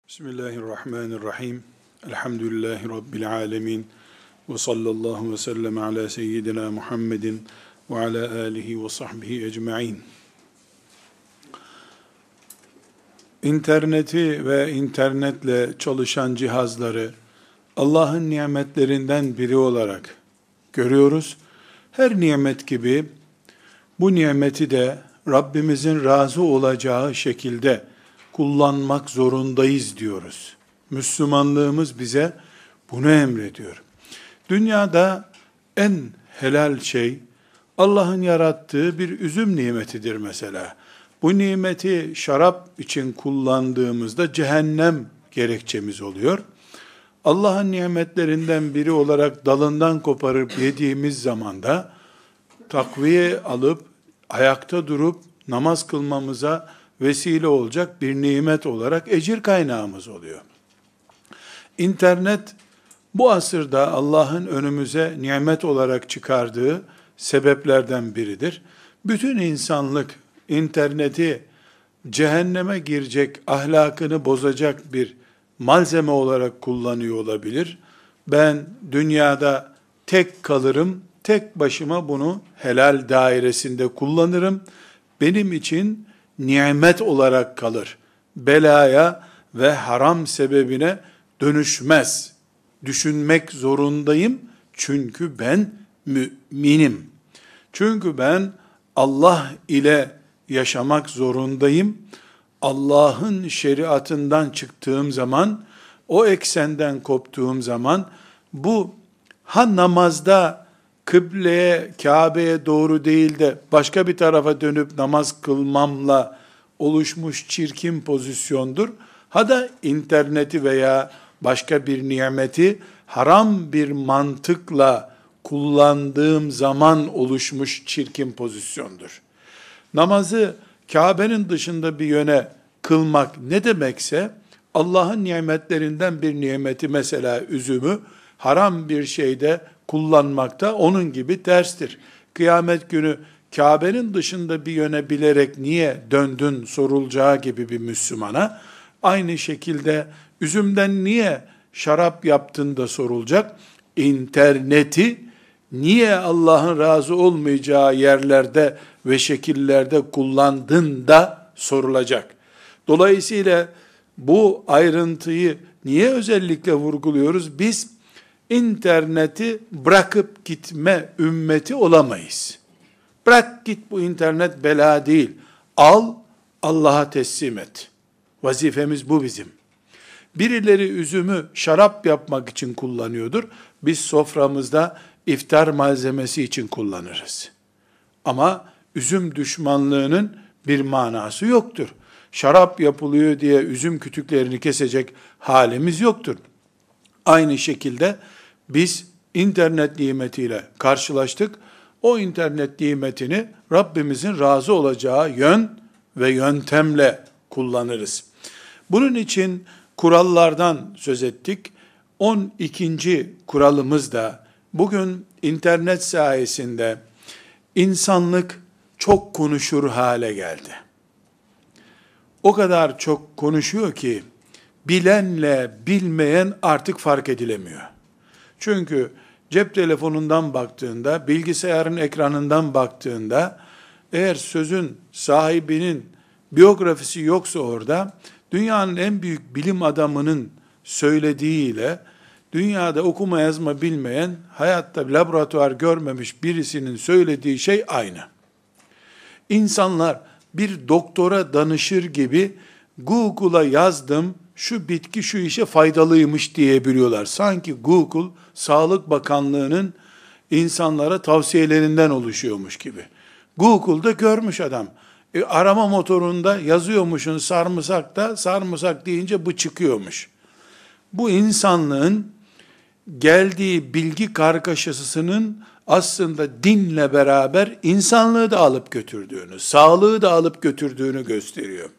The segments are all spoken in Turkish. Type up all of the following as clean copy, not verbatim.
Bismillahirrahmanirrahim. Elhamdülillahi Rabbil alemin. Ve sallallahu ve sellem ala seyyidina Muhammedin ve ala alihi ve sahbihi ecma'in. İnterneti ve internetle çalışan cihazları Allah'ın nimetlerinden biri olarak görüyoruz. Her nimet gibi bu nimeti de Rabbimizin razı olacağı şekilde kullanmak zorundayız diyoruz. Müslümanlığımız bize bunu emrediyor. Dünyada en helal şey Allah'ın yarattığı bir üzüm nimetidir mesela. Bu nimeti şarap için kullandığımızda cehennem gerekçemiz oluyor. Allah'ın nimetlerinden biri olarak dalından koparıp yediğimiz zaman da takviye alıp ayakta durup namaz kılmamıza vesile olacak bir nimet olarak ecir kaynağımız oluyor. İnternet bu asırda Allah'ın önümüze nimet olarak çıkardığı sebeplerden biridir. Bütün insanlık interneti cehenneme girecek, ahlakını bozacak bir malzeme olarak kullanıyor olabilir. Ben dünyada tek kalırım, tek başıma bunu helal dairesinde kullanırım. Benim için nimet olarak kalır. Belaya ve haram sebebine dönüşmez. Düşünmek zorundayım. Çünkü ben müminim. Çünkü ben Allah ile yaşamak zorundayım. Allah'ın şeriatından çıktığım zaman, o eksenden koptuğum zaman, bu namazda kıbleye, Kabe'ye doğru değil de başka bir tarafa dönüp namaz kılmamla oluşmuş çirkin pozisyondur. Da interneti veya başka bir nimeti haram bir mantıkla kullandığım zaman oluşmuş çirkin pozisyondur. Namazı Kabe'nin dışında bir yöne kılmak ne demekse, Allah'ın nimetlerinden bir nimeti, mesela üzümü, haram bir şeyde kullanmak da onun gibi terstir. Kıyamet günü Kabe'nin dışında bir yöne bilerek niye döndün sorulacağı gibi bir Müslümana, aynı şekilde üzümden niye şarap yaptın da sorulacak. İnterneti niye Allah'ın razı olmayacağı yerlerde ve şekillerde kullandın da sorulacak. Dolayısıyla bu ayrıntıyı niye özellikle vurguluyoruz? Biz interneti bırakıp gitme ümmeti olamayız. Bırak git, bu internet bela değil. Al, Allah'a teslim et. Vazifemiz bu bizim. Birileri üzümü şarap yapmak için kullanıyordur. Biz soframızda iftar malzemesi için kullanırız. Ama üzüm düşmanlığının bir manası yoktur. Şarap yapılıyor diye üzüm kütüklerini kesecek halimiz yoktur. Aynı şekilde biz internet nimetiyle karşılaştık. O internet nimetini Rabbimizin razı olacağı yön ve yöntemle kullanırız. Bunun için kurallardan söz ettik. 12. kuralımız da bugün internet sayesinde insanlık çok konuşur hale geldi. O kadar çok konuşuyor ki bilenle bilmeyen artık fark edilemiyor. Çünkü cep telefonundan baktığında, bilgisayarın ekranından baktığında, eğer sözün sahibinin biyografisi yoksa orada, dünyanın en büyük bilim adamının söylediğiyle, dünyada okuma yazma bilmeyen, hayatta bir laboratuvar görmemiş birisinin söylediği şey aynı. İnsanlar bir doktora danışır gibi Google'a yazdım, şu bitki şu işe faydalıymış diyebiliyorlar. Sanki Google, Sağlık Bakanlığı'nın insanlara tavsiyelerinden oluşuyormuş gibi. Google'da görmüş adam. Arama motorunda yazıyormuşsun sarımsakta, sarımsak deyince bu çıkıyormuş. Bu insanlığın geldiği bilgi kargaşasının aslında dinle beraber insanlığı da alıp götürdüğünü, sağlığı da alıp götürdüğünü gösteriyor.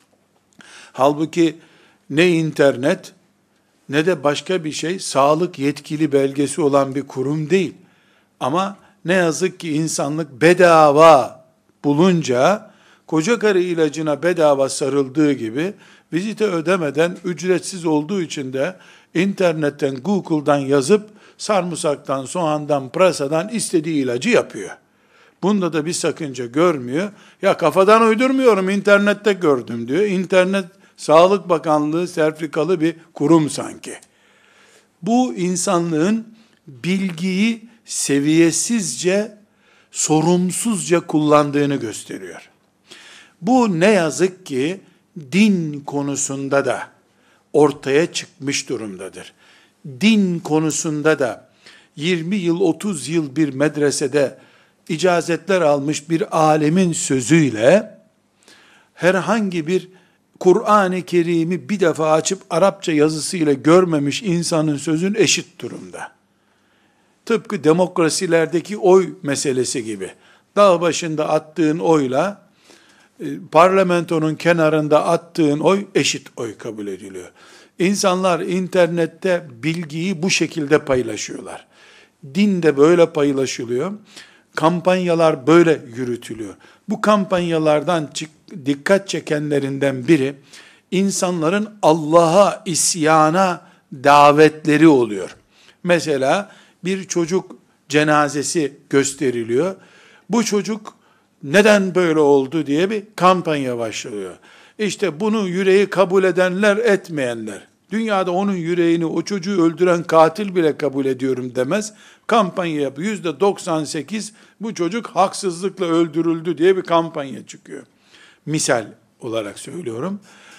Halbuki ne internet ne de başka bir şey sağlık yetkili belgesi olan bir kurum değil. Ama ne yazık ki insanlık bedava bulunca, koca karı ilacına bedava sarıldığı gibi vizite ödemeden, ücretsiz olduğu için de internetten, Google'dan yazıp sarımsaktan, soğandan, pırasadan istediği ilacı yapıyor. Bunda da bir sakınca görmüyor. Ya kafadan uydurmuyorum, internette gördüm diyor. İnternet Sağlık Bakanlığı sertifikalı bir kurum sanki. Bu insanlığın bilgiyi seviyesizce, sorumsuzca kullandığını gösteriyor. Bu ne yazık ki din konusunda da ortaya çıkmış durumdadır. Din konusunda da 20 yıl, 30 yıl bir medresede icazetler almış bir alemin sözüyle herhangi bir Kur'an-ı Kerim'i bir defa açıp Arapça yazısıyla görmemiş insanın sözün eşit durumda. Tıpkı demokrasilerdeki oy meselesi gibi. Dağ başında attığın oyla parlamentonun kenarında attığın oy eşit oy kabul ediliyor. İnsanlar internette bilgiyi bu şekilde paylaşıyorlar. Din de böyle paylaşılıyor. Kampanyalar böyle yürütülüyor. Bu kampanyalardan dikkat çekenlerinden biri, insanların Allah'a isyana davetleri oluyor. Mesela bir çocuk cenazesi gösteriliyor. Bu çocuk neden böyle oldu diye bir kampanya başlıyor. İşte bunu yüreği kabul edenler, etmeyenler. Dünyada onun yüreğini, o çocuğu öldüren katil bile kabul ediyorum demez. Kampanya yapıyor. %98 bu çocuk haksızlıkla öldürüldü diye bir kampanya çıkıyor. Misal olarak söylüyorum.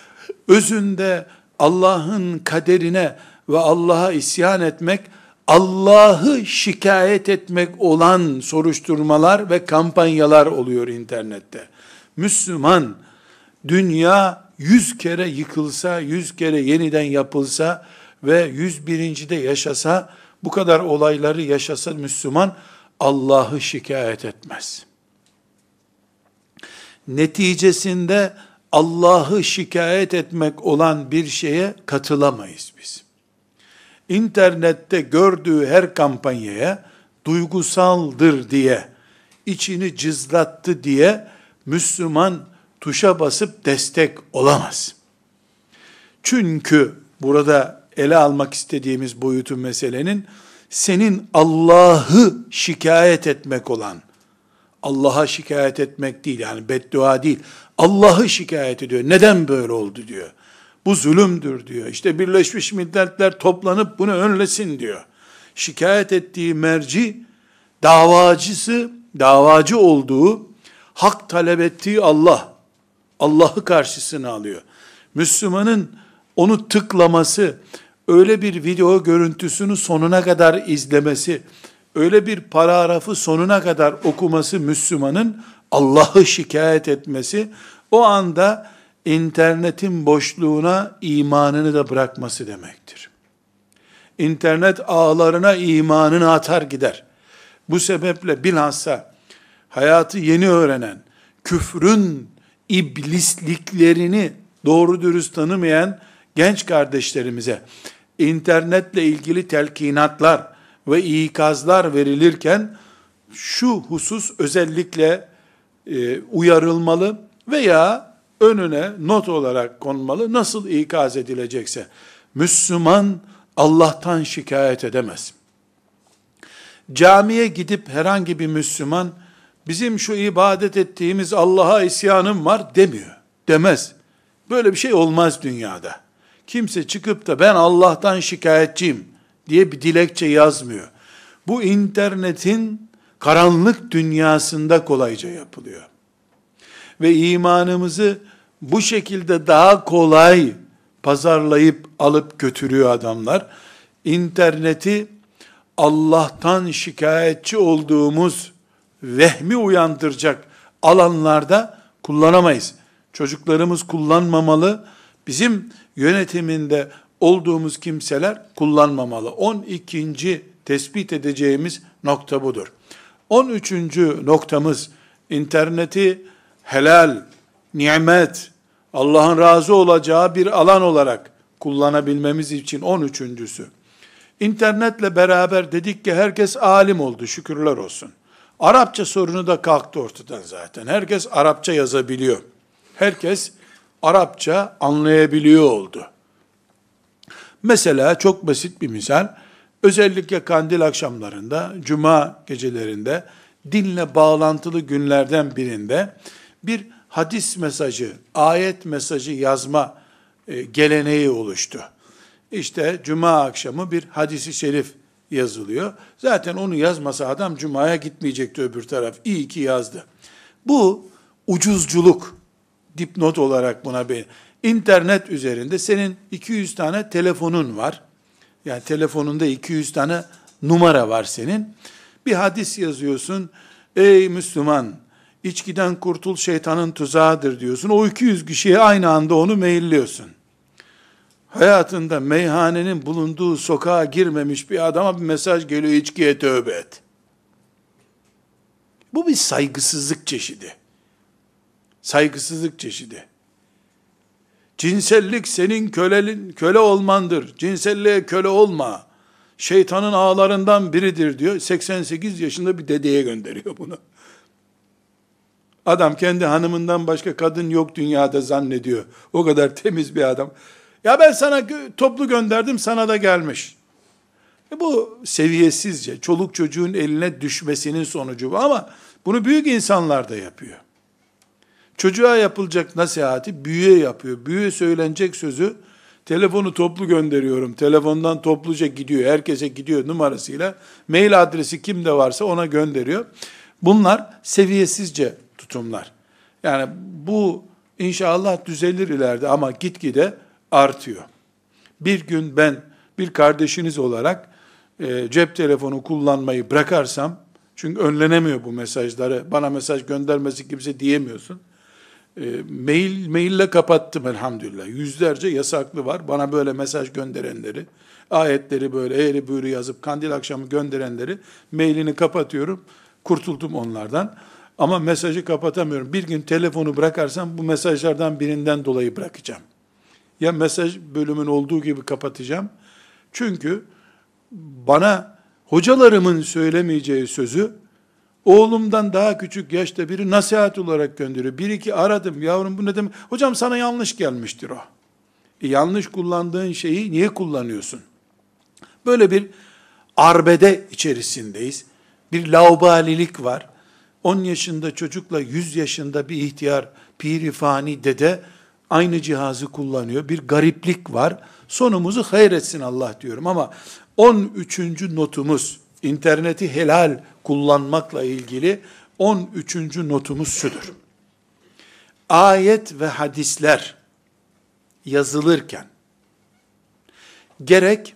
Özünde Allah'ın kaderine ve Allah'a isyan etmek, Allah'ı şikayet etmek olan soruşturmalar ve kampanyalar oluyor internette. Müslüman, dünya 100 kere yıkılsa, 100 kere yeniden yapılsa ve 101. de yaşasa, bu kadar olayları yaşasa Müslüman, Allah'ı şikayet etmez. Neticesinde Allah'ı şikayet etmek olan bir şeye katılamayız biz. İnternette gördüğü her kampanyaya duygusaldır diye, içini cızlattı diye Müslüman tuşa basıp destek olamaz. Çünkü burada ele almak istediğimiz boyutu meselenin, senin Allah'ı şikayet etmek olan, Allah'a şikayet etmek değil, yani beddua değil, Allah'ı şikayet ediyor. Neden böyle oldu diyor. Bu zulümdür diyor. İşte Birleşmiş Milletler toplanıp bunu önlesin diyor. Şikayet ettiği merci, davacı olduğu, hak talep ettiği Allah. Allah'ı karşısına alıyor. Müslümanın onu tıklaması, öyle bir video görüntüsünü sonuna kadar izlemesi, öyle bir paragrafı sonuna kadar okuması Müslümanın Allah'ı şikayet etmesi, o anda internetin boşluğuna imanını da bırakması demektir. İnternet ağlarına imanını atar gider. Bu sebeple bilhassa hayatı yeni öğrenen, küfrün iblisliklerini doğru dürüst tanımayan genç kardeşlerimize internetle ilgili telkinatlar ve ikazlar verilirken şu husus özellikle uyarılmalı veya önüne not olarak konmalı. Nasıl ikaz edilecekse, Müslüman Allah'tan şikayet edemez. Camiye gidip herhangi bir Müslüman, bizim şu ibadet ettiğimiz Allah'a isyanım var demiyor. Demez. Böyle bir şey olmaz dünyada. Kimse çıkıp da ben Allah'tan şikayetçiyim diye bir dilekçe yazmıyor. Bu internetin karanlık dünyasında kolayca yapılıyor. Ve imanımızı bu şekilde daha kolay pazarlayıp alıp götürüyor adamlar. İnterneti Allah'tan şikayetçi olduğumuz vehmi uyandıracak alanlarda kullanamayız. Çocuklarımız kullanmamalı. Bizim yönetiminde olduğumuz kimseler kullanmamalı. 12. tespit edeceğimiz nokta budur. 13. noktamız, interneti helal, nimet, Allah'ın razı olacağı bir alan olarak kullanabilmemiz için 13.'sü. İnternetle beraber dedik ki herkes alim oldu, şükürler olsun. Arapça sorunu da kalktı ortadan zaten. Herkes Arapça yazabiliyor. Herkes Arapça anlayabiliyor oldu. Mesela çok basit bir misal, özellikle kandil akşamlarında, cuma gecelerinde, dinle bağlantılı günlerden birinde bir hadis mesajı, ayet mesajı yazma geleneği oluştu. İşte cuma akşamı bir hadisi şerif yazılıyor. Zaten onu yazmasa adam cumaya gitmeyecekti öbür taraf. İyi ki yazdı. Bu ucuzculuk, dipnot olarak buna bir internet üzerinde senin 200 tane telefonun var. Yani telefonunda 200 tane numara var senin. Bir hadis yazıyorsun. Ey Müslüman, içkiden kurtul, şeytanın tuzağıdır diyorsun. O 200 kişiye aynı anda onu mailliyorsun. Hayatında meyhanenin bulunduğu sokağa girmemiş bir adama bir mesaj geliyor, içkiye tövbe et. Bu bir saygısızlık çeşidi. Saygısızlık çeşidi. Cinsellik senin köle olmandır. Cinselliğe köle olma. Şeytanın ağlarından biridir diyor. 88 yaşında bir dedeye gönderiyor bunu. Adam kendi hanımından başka kadın yok dünyada zannediyor. O kadar temiz bir adam. Ya ben sana toplu gönderdim, sana da gelmiş. Bu seviyesizce, çoluk çocuğun eline düşmesinin sonucu bu, ama bunu büyük insanlar da yapıyor. Çocuğa yapılacak nasihati büyüğe yapıyor. Büyüğe söylenecek sözü, telefonu toplu gönderiyorum, telefondan topluca gidiyor, herkese gidiyor numarasıyla, mail adresi kimde varsa ona gönderiyor. Bunlar seviyesizce tutumlar. Yani bu inşallah düzelir ileride, ama gitgide artıyor. Bir gün ben bir kardeşiniz olarak cep telefonu kullanmayı bırakarsam, çünkü önlenemiyor bu mesajları, bana mesaj göndermesi kimse diyemiyorsun. Maille kapattım elhamdülillah. Yüzlerce yasaklı var. Bana böyle mesaj gönderenleri, ayetleri böyle eğri büğrü yazıp kandil akşamı gönderenleri mailini kapatıyorum. Kurtuldum onlardan. Ama mesajı kapatamıyorum. Bir gün telefonu bırakarsam bu mesajlardan birinden dolayı bırakacağım. Ya mesaj bölümün olduğu gibi kapatacağım. Çünkü bana hocalarımın söylemeyeceği sözü oğlumdan daha küçük yaşta biri nasihat olarak gönderiyor. Bir iki aradım, yavrum bu ne demek? Hocam sana yanlış gelmiştir o. Yanlış kullandığın şeyi niye kullanıyorsun? Böyle bir arbede içerisindeyiz. Bir laubalilik var. 10 yaşında çocukla 100 yaşında bir ihtiyar, piri fani dede aynı cihazı kullanıyor. Bir gariplik var. Sonumuzu hayretsin Allah diyorum, ama 13. notumuz, interneti helal kullanmakla ilgili 13. notumuz şudur. Ayet ve hadisler yazılırken gerek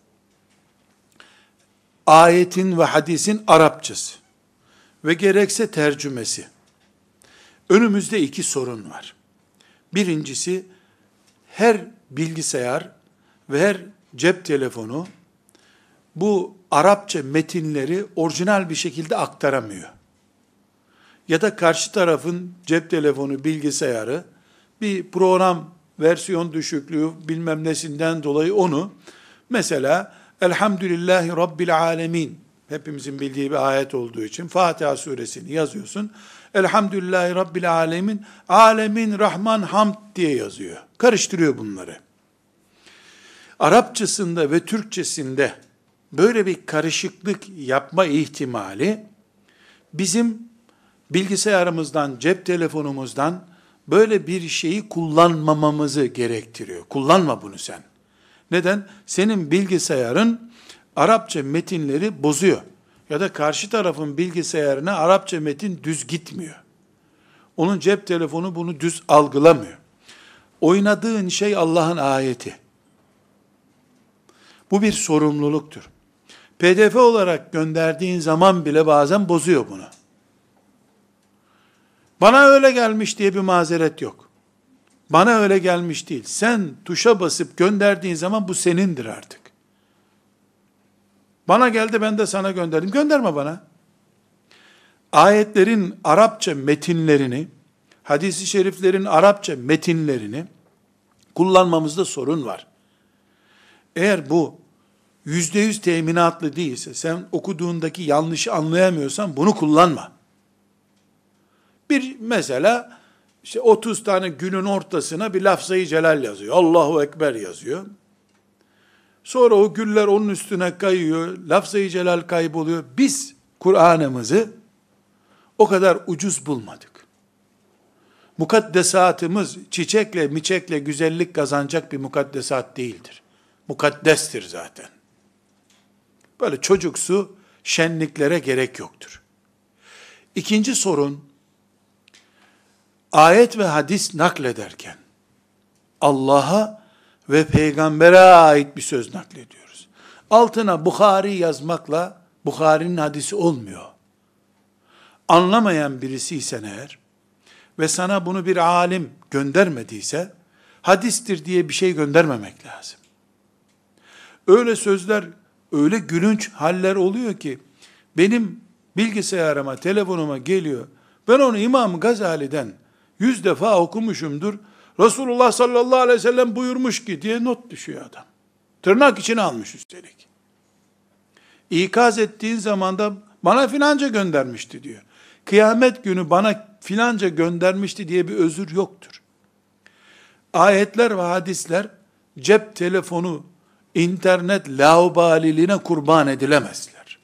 ayetin ve hadisin Arapçası ve gerekse tercümesi, önümüzde iki sorun var. Birincisi, her bilgisayar ve her cep telefonu bu Arapça metinleri orijinal bir şekilde aktaramıyor. Ya da karşı tarafın cep telefonu, bilgisayarı bir program, versiyon düşüklüğü bilmem nesinden dolayı onu, mesela Elhamdülillahi Rabbil Alemin, hepimizin bildiği bir ayet olduğu için Fatiha suresini yazıyorsun. Elhamdülillahi Rabbil Alemin, Alemin Rahman Hamd diye yazıyor. Karıştırıyor bunları. Arapçasında ve Türkçesinde böyle bir karışıklık yapma ihtimali bizim bilgisayarımızdan, cep telefonumuzdan böyle bir şeyi kullanmamamızı gerektiriyor. Kullanma bunu sen. Neden? Senin bilgisayarın Arapça metinleri bozuyor. Ya da karşı tarafın bilgisayarına Arapça metin düz gitmiyor. Onun cep telefonu bunu düz algılamıyor. Oynadığın şey Allah'ın ayeti. Bu bir sorumluluktur. PDF olarak gönderdiğin zaman bile bazen bozuyor bunu. Bana öyle gelmiş diye bir mazeret yok. Bana öyle gelmiş değil. Sen tuşa basıp gönderdiğin zaman bu senindir artık. Bana geldi, ben de sana gönderdim. Gönderme bana. Ayetlerin Arapça metinlerini, hadis-i şeriflerin Arapça metinlerini kullanmamızda sorun var. Eğer bu %100 teminatlı değilse, sen okuduğundaki yanlışı anlayamıyorsan bunu kullanma. Bir mesela İşte 30 tane gülün ortasına bir lafzayı celal yazıyor. Allahu Ekber yazıyor. Sonra o güller onun üstüne kayıyor. Lafzayı celal kayboluyor. Biz Kur'an'ımızı o kadar ucuz bulmadık. Mukaddesatımız çiçekle, miçekle güzellik kazanacak bir mukaddesat değildir. Mukaddestir zaten. Böyle çocuksu şenliklere gerek yoktur. İkinci sorun, ayet ve hadis naklederken Allah'a ve peygambere ait bir söz naklediyoruz. Altına Bukhari yazmakla Bukhari'nin hadisi olmuyor. Anlamayan birisiysen eğer ve sana bunu bir alim göndermediyse, hadistir diye bir şey göndermemek lazım. Öyle sözler, öyle gülünç haller oluyor ki, benim bilgisayarıma, telefonuma geliyor, ben onu İmam Gazali'den 100 defa okumuşumdur, Resulullah sallallahu aleyhi ve sellem buyurmuş ki diye not düşüyor adam. Tırnak içine almış üstelik. İkaz ettiğin zaman da bana filanca göndermişti diyor. Kıyamet günü bana filanca göndermişti diye bir özür yoktur. Ayetler ve hadisler cep telefonu, internet laubaliliğine kurban edilemezler.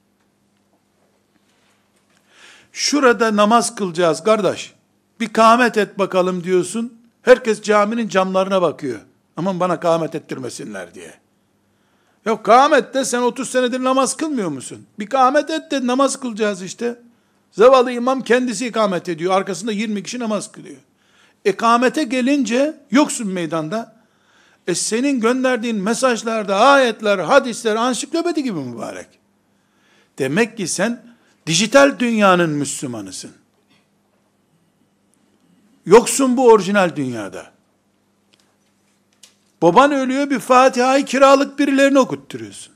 Şurada namaz kılacağız kardeş, bir kâhmet et bakalım diyorsun, herkes caminin camlarına bakıyor. Aman bana kâhmet ettirmesinler diye. Ya kâhmette sen 30 senedir namaz kılmıyor musun? Bir kâhmet et de namaz kılacağız işte. Zavallı imam kendisi ikamet ediyor. Arkasında 20 kişi namaz kılıyor. İkamete gelince yoksun meydanda. Senin gönderdiğin mesajlarda ayetler, hadisler ansiklopedi gibi mübarek. Demek ki sen dijital dünyanın Müslümanısın. Yoksun bu orijinal dünyada. Baban ölüyor, bir Fatiha'yı kiralık birilerine okutturuyorsun.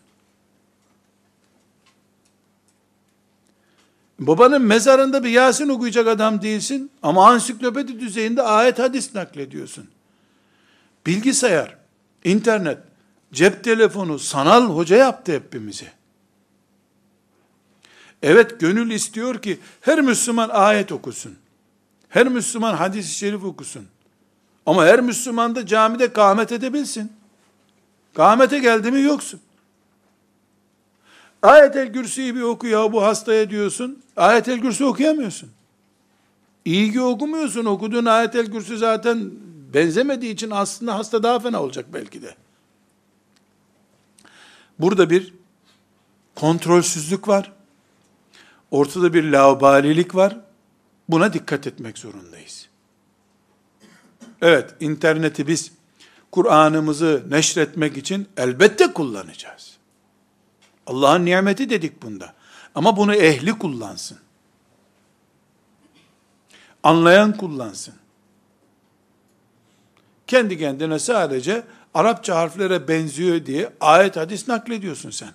Babanın mezarında bir Yasin okuyacak adam değilsin ama ansiklopedi düzeyinde ayet hadis naklediyorsun. Bilgisayar, internet, cep telefonu sanal hoca yaptı hepimizi. Evet, gönül istiyor ki her Müslüman ayet okusun. Her Müslüman hadis-i şerif okusun. Ama her Müslüman da camide kâhmet edebilsin. Kâhmete geldi mi yoksun. Ayet-el Kürsü'yü bir oku ya bu hastaya diyorsun. Ayet-el Kürsü okuyamıyorsun. İyi ki okumuyorsun. Okuduğun Ayet-el Kürsü zaten benzemediği için aslında hasta daha fena olacak belki de. Burada bir kontrolsüzlük var. Ortada bir laubalilik var. Buna dikkat etmek zorundayız. Evet, interneti biz Kur'an'ımızı neşretmek için elbette kullanacağız. Allah'ın nimeti dedik bunda. Ama bunu ehli kullansın. Anlayan kullansın. Kendi kendine sadece Arapça harflere benziyor diye ayet hadis naklediyorsun sen.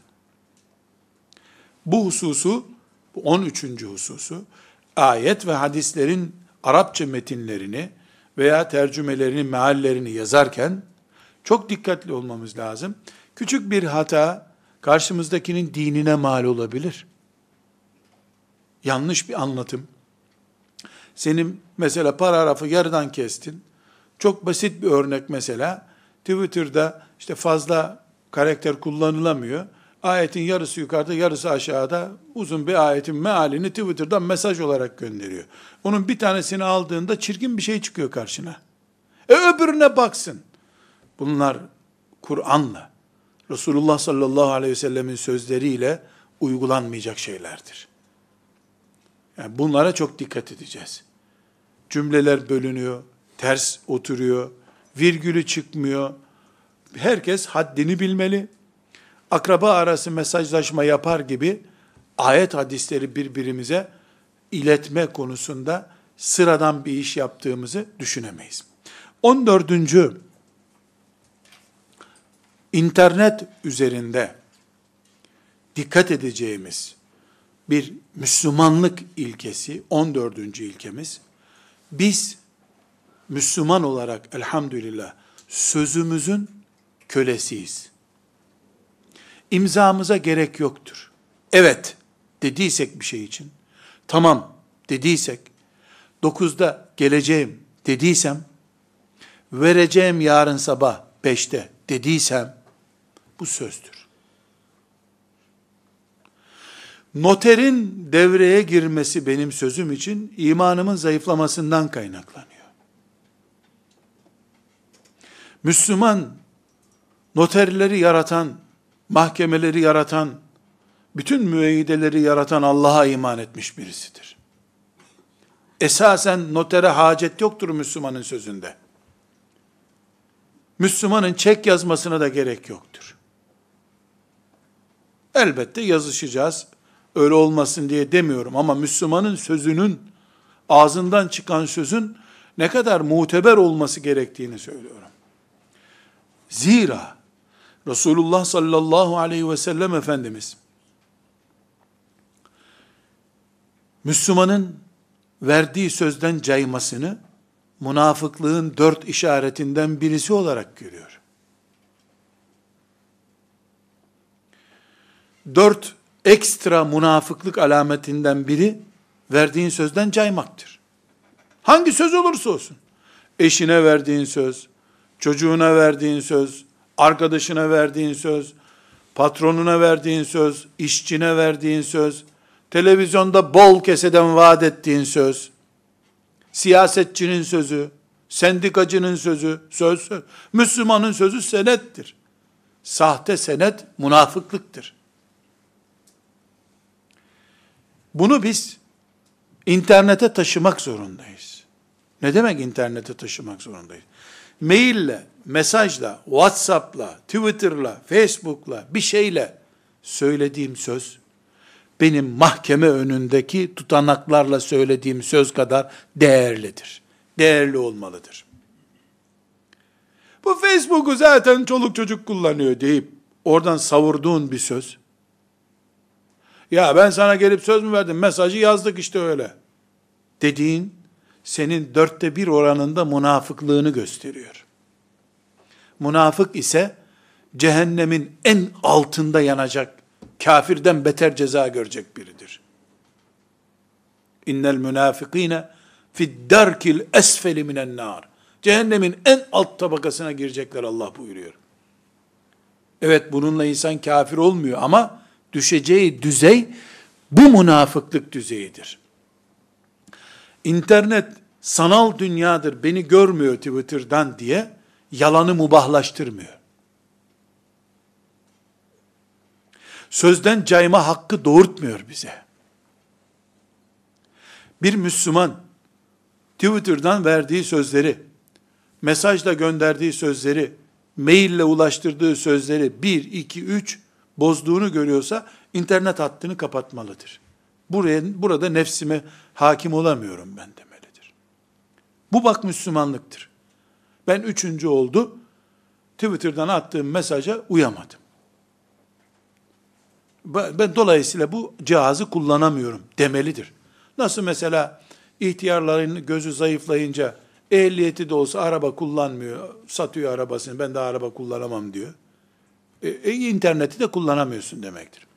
Bu hususu, 13. hususu, ayet ve hadislerin Arapça metinlerini veya tercümelerini, meallerini yazarken çok dikkatli olmamız lazım. Küçük bir hata karşımızdakinin dinine mal olabilir. Yanlış bir anlatım. Senin mesela paragrafı yarıdan kestin. Çok basit bir örnek mesela. Twitter'da işte fazla karakter kullanılamıyor. Ayetin yarısı yukarıda, yarısı aşağıda uzun bir ayetin mealini Twitter'dan mesaj olarak gönderiyor. Onun bir tanesini aldığında çirkin bir şey çıkıyor karşına. Öbürüne baksın. Bunlar Kur'an'la, Resulullah sallallahu aleyhi ve sellemin sözleriyle uygulanmayacak şeylerdir. Yani bunlara çok dikkat edeceğiz. Cümleler bölünüyor, ters oturuyor, virgülü çıkmıyor. Herkes haddini bilmeli. Akraba arası mesajlaşma yapar gibi ayet hadisleri birbirimize iletme konusunda sıradan bir iş yaptığımızı düşünemeyiz. 14. İnternet üzerinde dikkat edeceğimiz bir Müslümanlık ilkesi, 14. ilkemiz, biz Müslüman olarak elhamdülillah sözümüzün kölesiyiz. İmzamıza gerek yoktur. Evet dediysek bir şey için, tamam dediysek, 9'da geleceğim dediysem, vereceğim yarın sabah 5'te dediysem, bu sözdür. Noterin devreye girmesi benim sözüm için imanımın zayıflamasından kaynaklanıyor. Müslüman, noterleri yaratan, mahkemeleri yaratan, bütün müeyyideleri yaratan Allah'a iman etmiş birisidir. Esasen notere hacet yoktur Müslümanın sözünde. Müslümanın çek yazmasına da gerek yoktur. Elbette yazışacağız, öyle olmasın diye demiyorum ama Müslümanın sözünün, ağzından çıkan sözün ne kadar muteber olması gerektiğini söylüyorum. Zira Resulullah sallallahu aleyhi ve sellem Efendimiz, Müslümanın verdiği sözden caymasını, münafıklığın 4 işaretinden birisi olarak görüyor. 4 ekstra münafıklık alametinden biri, verdiğin sözden caymaktır. Hangi söz olursa olsun, eşine verdiğin söz, çocuğuna verdiğin söz, arkadaşına verdiğin söz, patronuna verdiğin söz, işçine verdiğin söz, televizyonda bol keseden vaat ettiğin söz, siyasetçinin sözü, sendikacının sözü, söz. Müslümanın sözü senettir. Sahte senet münafıklıktır. Bunu biz internete taşımak zorundayız. Ne demek internete taşımak zorundayız? Maille, mesajla, WhatsApp'la, Twitter'la, Facebook'la, bir şeyle söylediğim söz, benim mahkeme önündeki tutanaklarla söylediğim söz kadar değerlidir. Değerli olmalıdır. Bu Facebook'u zaten çoluk çocuk kullanıyor deyip, oradan savurduğun bir söz, ya ben sana gelip söz mü verdim, mesajı yazdık işte öyle, dediğin, senin 1/4 oranında münafıklığını gösteriyor. Münafık ise, cehennemin en altında yanacak, kafirden beter ceza görecek biridir. İnnel münafıkîne fi'd-darkil esfeli minen nar. Cehennemin en alt tabakasına girecekler Allah buyuruyor. Evet, bununla insan kafir olmuyor ama düşeceği düzey bu münafıklık düzeyidir. İnternet sanal dünyadır, beni görmüyor Twitter'dan diye yalanı mubahlaştırmıyor. Sözden cayma hakkı doğurtmuyor bize. Bir Müslüman Twitter'dan verdiği sözleri, mesajla gönderdiği sözleri, maille ulaştırdığı sözleri 1, 2, 3 bozduğunu görüyorsa internet hattını kapatmalıdır. Burada nefsime hakim olamıyorum ben demelidir. Bu bak Müslümanlıktır. Ben 3. oldu, Twitter'dan attığım mesaja uyamadım. Ben dolayısıyla bu cihazı kullanamıyorum demelidir. Nasıl mesela ihtiyarların gözü zayıflayınca ehliyeti de olsa araba kullanmıyor, satıyor arabasını, ben de araba kullanamam diyor. İnterneti de kullanamıyorsun demektir.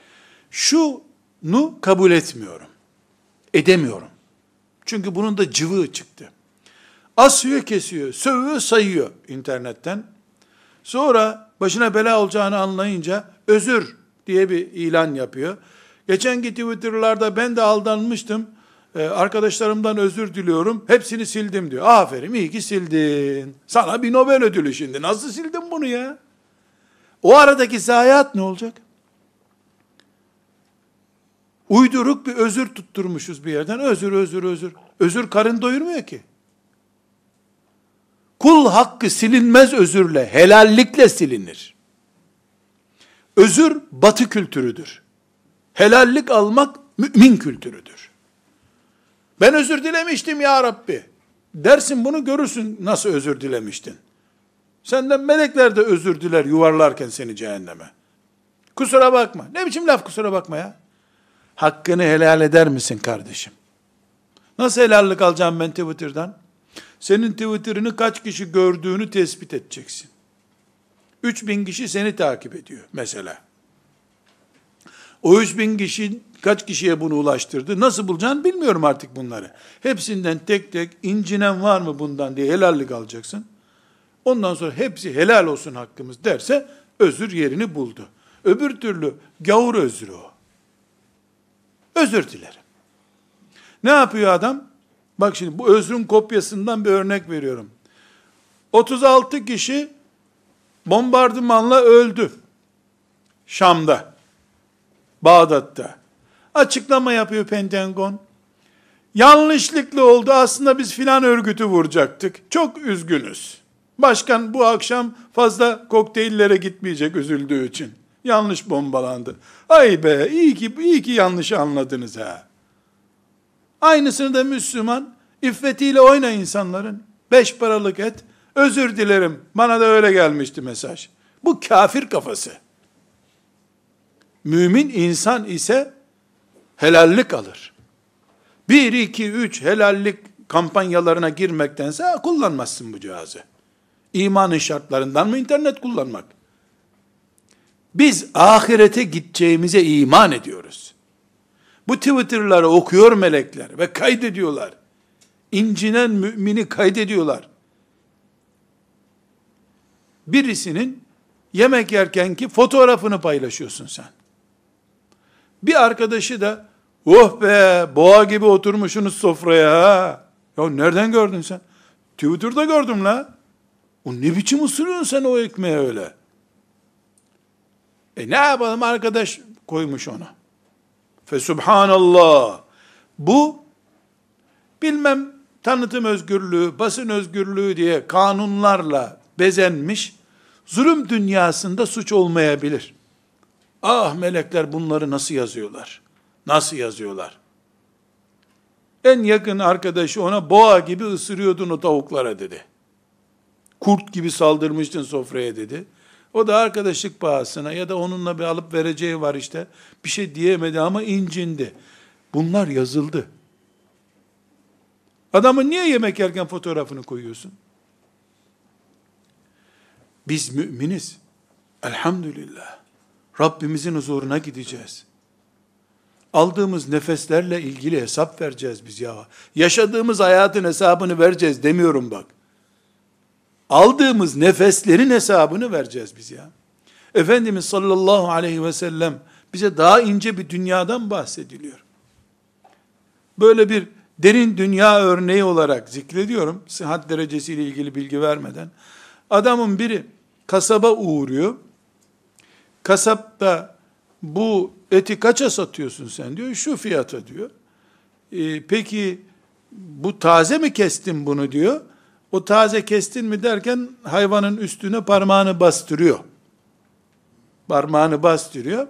Şunu kabul etmiyorum. Edemiyorum. Çünkü bunun da cıvığı çıktı. Asıyor, kesiyor, sövüyor, sayıyor internetten. Sonra başına bela olacağını anlayınca özür diye bir ilan yapıyor. Geçenki Twitter'larda ben de aldanmıştım. Arkadaşlarımdan özür diliyorum. Hepsini sildim diyor. Aferin, iyi ki sildin. Sana bir Nobel ödülü şimdi. Nasıl sildin bunu ya? O aradaki zayiat ne olacak? Uyduruk bir özür tutturmuşuz bir yerden. Özür. Özür karın doyurmuyor ki. Kul hakkı silinmez özürle, helallikle silinir. Özür batı kültürüdür. Helallik almak mümin kültürüdür. Ben özür dilemiştim ya Rabbi. Dersin bunu, görürsün nasıl özür dilemiştin. Senden melekler de özür diler yuvarlarken seni cehenneme. Kusura bakma. Ne biçim laf kusura bakma ya? Hakkını helal eder misin kardeşim? Nasıl helallik alacağım ben Twitter'dan? Senin Twitter'ını kaç kişi gördüğünü tespit edeceksin. 3000 kişi seni takip ediyor mesela. O 3.000 kişi kaç kişiye bunu ulaştırdı? Nasıl bulacağını bilmiyorum artık bunları. Hepsinden tek tek incinen var mı bundan diye helallik alacaksın. Ondan sonra hepsi helal olsun hakkımız derse özür yerini buldu. Öbür türlü gavur özrü o. Özür dilerim. Ne yapıyor adam? Bak şimdi bu özrün kopyasından bir örnek veriyorum. 36 kişi bombardımanla öldü. Şam'da, Bağdat'ta. Açıklama yapıyor Pentagon. Yanlışlıkla oldu. Aslında biz filan örgütü vuracaktık. Çok üzgünüz. Başkan bu akşam fazla kokteyllere gitmeyecek üzüldüğü için. Yanlış bombalandı. Ay be, iyi ki yanlış anladınız ha. Aynısını da Müslüman, iffetiyle oyna insanların. 5 paralık et, özür dilerim, bana da öyle gelmişti mesaj. Bu kafir kafası. Mümin insan ise helallik alır. 1, 2, 3 helallik kampanyalarına girmektense kullanmazsın bu cihazı. İmanın şartlarından mı internet kullanmak? Biz ahirete gideceğimize iman ediyoruz. Bu Twitter'ları okuyor melekler ve kaydediyorlar. İncinen mümini kaydediyorlar. Birisinin yemek yerkenki fotoğrafını paylaşıyorsun sen. Bir arkadaşı da oh be boğa gibi oturmuşsunuz sofraya ha. Ya nereden gördün sen? Twitter'da gördüm la. O ne biçim ısırıyorsun sen o ekmeği öyle? Ne yapalım arkadaş koymuş onu. Fesubhanallah. Bu bilmem tanıtım özgürlüğü, basın özgürlüğü diye kanunlarla bezenmiş zulüm dünyasında suç olmayabilir. Ah melekler bunları nasıl yazıyorlar? Nasıl yazıyorlar? En yakın arkadaşı ona boğa gibi ısırıyordun o tavuklara dedi. Kurt gibi saldırmıştın sofraya dedi. O da arkadaşlık pahasına ya da onunla bir alıp vereceği var işte. Bir şey diyemedi ama incindi. Bunlar yazıldı. Adamın niye yemek yerken fotoğrafını koyuyorsun? Biz müminiz. Elhamdülillah. Rabbimizin huzuruna gideceğiz. Aldığımız nefeslerle ilgili hesap vereceğiz biz ya. Yaşadığımız hayatın hesabını vereceğiz demiyorum bak. Aldığımız nefeslerin hesabını vereceğiz biz ya. Efendimiz sallallahu aleyhi ve sellem bize daha ince bir dünyadan bahsediliyor. Böyle bir derin dünya örneği olarak zikrediyorum. Sıhhat derecesiyle ilgili bilgi vermeden. Adamın biri kasaba uğruyor. Kasap da bu eti kaça satıyorsun sen diyor. Şu fiyata diyor. Peki bu taze mi kestin bunu diyor. O taze kestin mi derken hayvanın üstüne parmağını bastırıyor. Parmağını bastırıyor.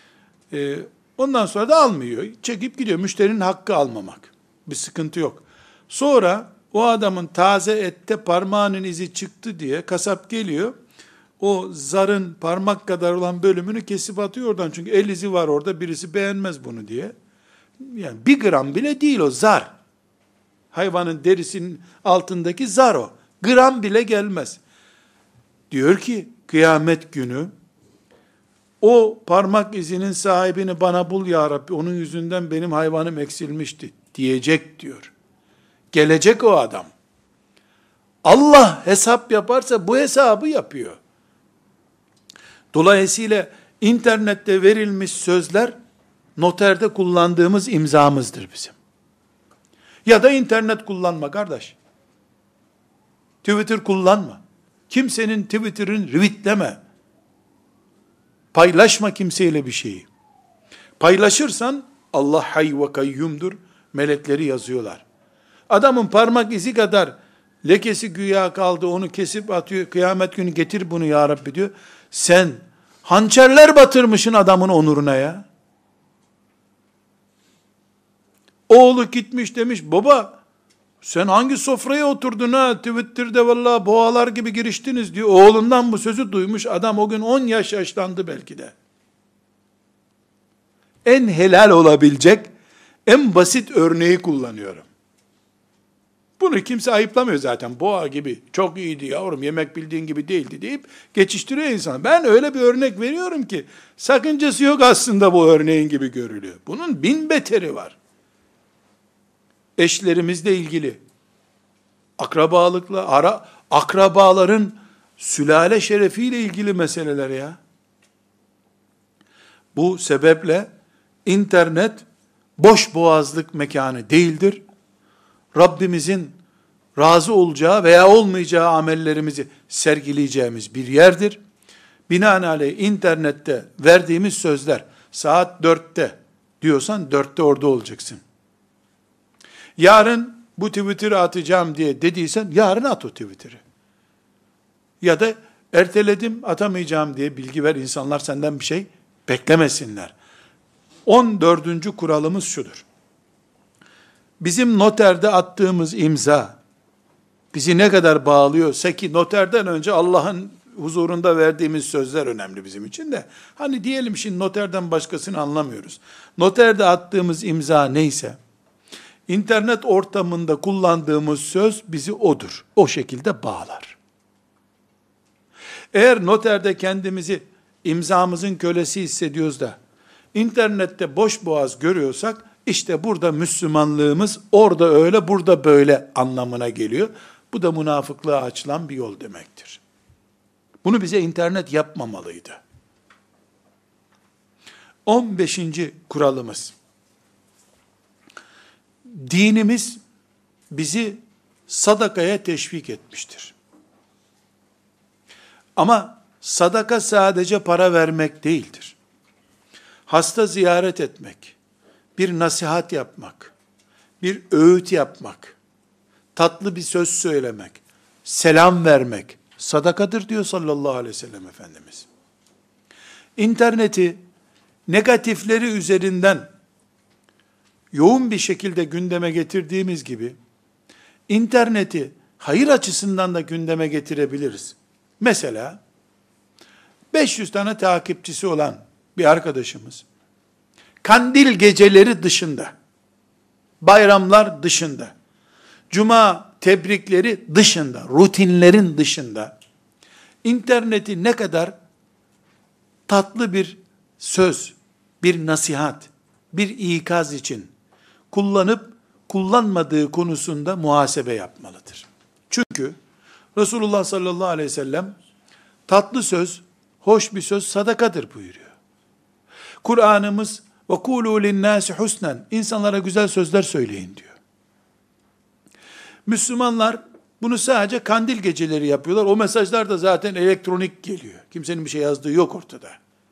Ondan sonra da almıyor. Çekip gidiyor. Müşterinin hakkı almamak. Bir sıkıntı yok. Sonra o adamın taze ette parmağının izi çıktı diye kasap geliyor. O zarın parmak kadar olan bölümünü kesip atıyor oradan. Çünkü el izi var orada. Birisi beğenmez bunu diye. Yani 1 gram bile değil o zar. Hayvanın derisinin altındaki zar o. Gram bile gelmez. Diyor ki kıyamet günü o parmak izinin sahibini bana bul ya Rabbi. Onun yüzünden benim hayvanım eksilmişti diyecek diyor. Gelecek o adam. Allah hesap yaparsa bu hesabı yapıyor. Dolayısıyla internette verilmiş sözler noterde kullandığımız imzamızdır bizim. Ya da internet kullanma kardeş. Twitter kullanma. Kimsenin Twitter'ını retweetleme. Paylaşma kimseyle bir şeyi. Paylaşırsan Allah hayy ve kayyumdur. Melekleri yazıyorlar. Adamın parmak izi kadar lekesi güya kaldı, onu kesip atıyor. Kıyamet günü getir bunu ya Rabbi diyor. Sen hançerler batırmışsın adamın onuruna ya. Oğlu gitmiş demiş, baba sen hangi sofraya oturdun ha? Twitter'da vallahi boğalar gibi giriştiniz diyor. Oğlundan bu sözü duymuş. Adam o gün 10 yaş yaşlandı belki de. En helal olabilecek, en basit örneği kullanıyorum. Bunu kimse ayıplamıyor zaten. Boğa gibi çok iyiydi yavrum, yemek bildiğin gibi değildi deyip geçiştiriyor insan. Ben öyle bir örnek veriyorum ki sakıncası yok aslında bu örneğin gibi görülüyor. Bunun bin beteri var. Eşlerimizle ilgili, akrabaların sülale şerefiyle ilgili meseleler ya. Bu sebeple internet boş boğazlık mekanı değildir. Rabbimizin razı olacağı veya olmayacağı amellerimizi sergileyeceğimiz bir yerdir. Binaenaleyh internette verdiğimiz sözler saat 4'te diyorsan 4'te orada olacaksın. Yarın bu Twitter'ı atacağım diye dediysen yarın at o Twitter'ı. Ya da erteledim atamayacağım diye bilgi ver, insanlar senden bir şey beklemesinler. 14. kuralımız şudur. Bizim noterde attığımız imza bizi ne kadar bağlıyorsa, ki noterden önce Allah'ın huzurunda verdiğimiz sözler önemli bizim için de. Hani diyelim şimdi noterden başkasını anlamıyoruz. Noterde attığımız imza neyse, internet ortamında kullandığımız söz bizi odur. O şekilde bağlar. Eğer noterde kendimizi imzamızın kölesi hissediyoruz da internette boş boğaz görüyorsak, işte burada Müslümanlığımız orada öyle, burada böyle anlamına geliyor. Bu da münafıklığa açılan bir yol demektir. Bunu bize internet yapmamalıydı. 15. kuralımız. Dinimiz bizi sadakaya teşvik etmiştir. Ama sadaka sadece para vermek değildir. Hasta ziyaret etmek, bir nasihat yapmak, bir öğüt yapmak, tatlı bir söz söylemek, selam vermek sadakadır diyor sallallahu aleyhi ve sellem Efendimiz. İnterneti negatifleri üzerinden yoğun bir şekilde gündeme getirdiğimiz gibi, interneti hayır açısından da gündeme getirebiliriz. Mesela 500 tane takipçisi olan bir arkadaşımız, kandil geceleri dışında, bayramlar dışında, cuma tebrikleri dışında, rutinlerin dışında, interneti ne kadar tatlı bir söz, bir nasihat, bir ikaz için kullanıp kullanmadığı konusunda muhasebe yapmalıdır. Çünkü Resulullah sallallahu aleyhi ve sellem tatlı söz, hoş bir söz sadakadır buyuruyor. Kur'an'ımız ve kulu linnâsi husnen, insanlara güzel sözler söyleyin diyor. Müslümanlar bunu sadece kandil geceleri yapıyorlar. O mesajlar da zaten elektronik geliyor. Kimsenin bir şey yazdığı yok ortada.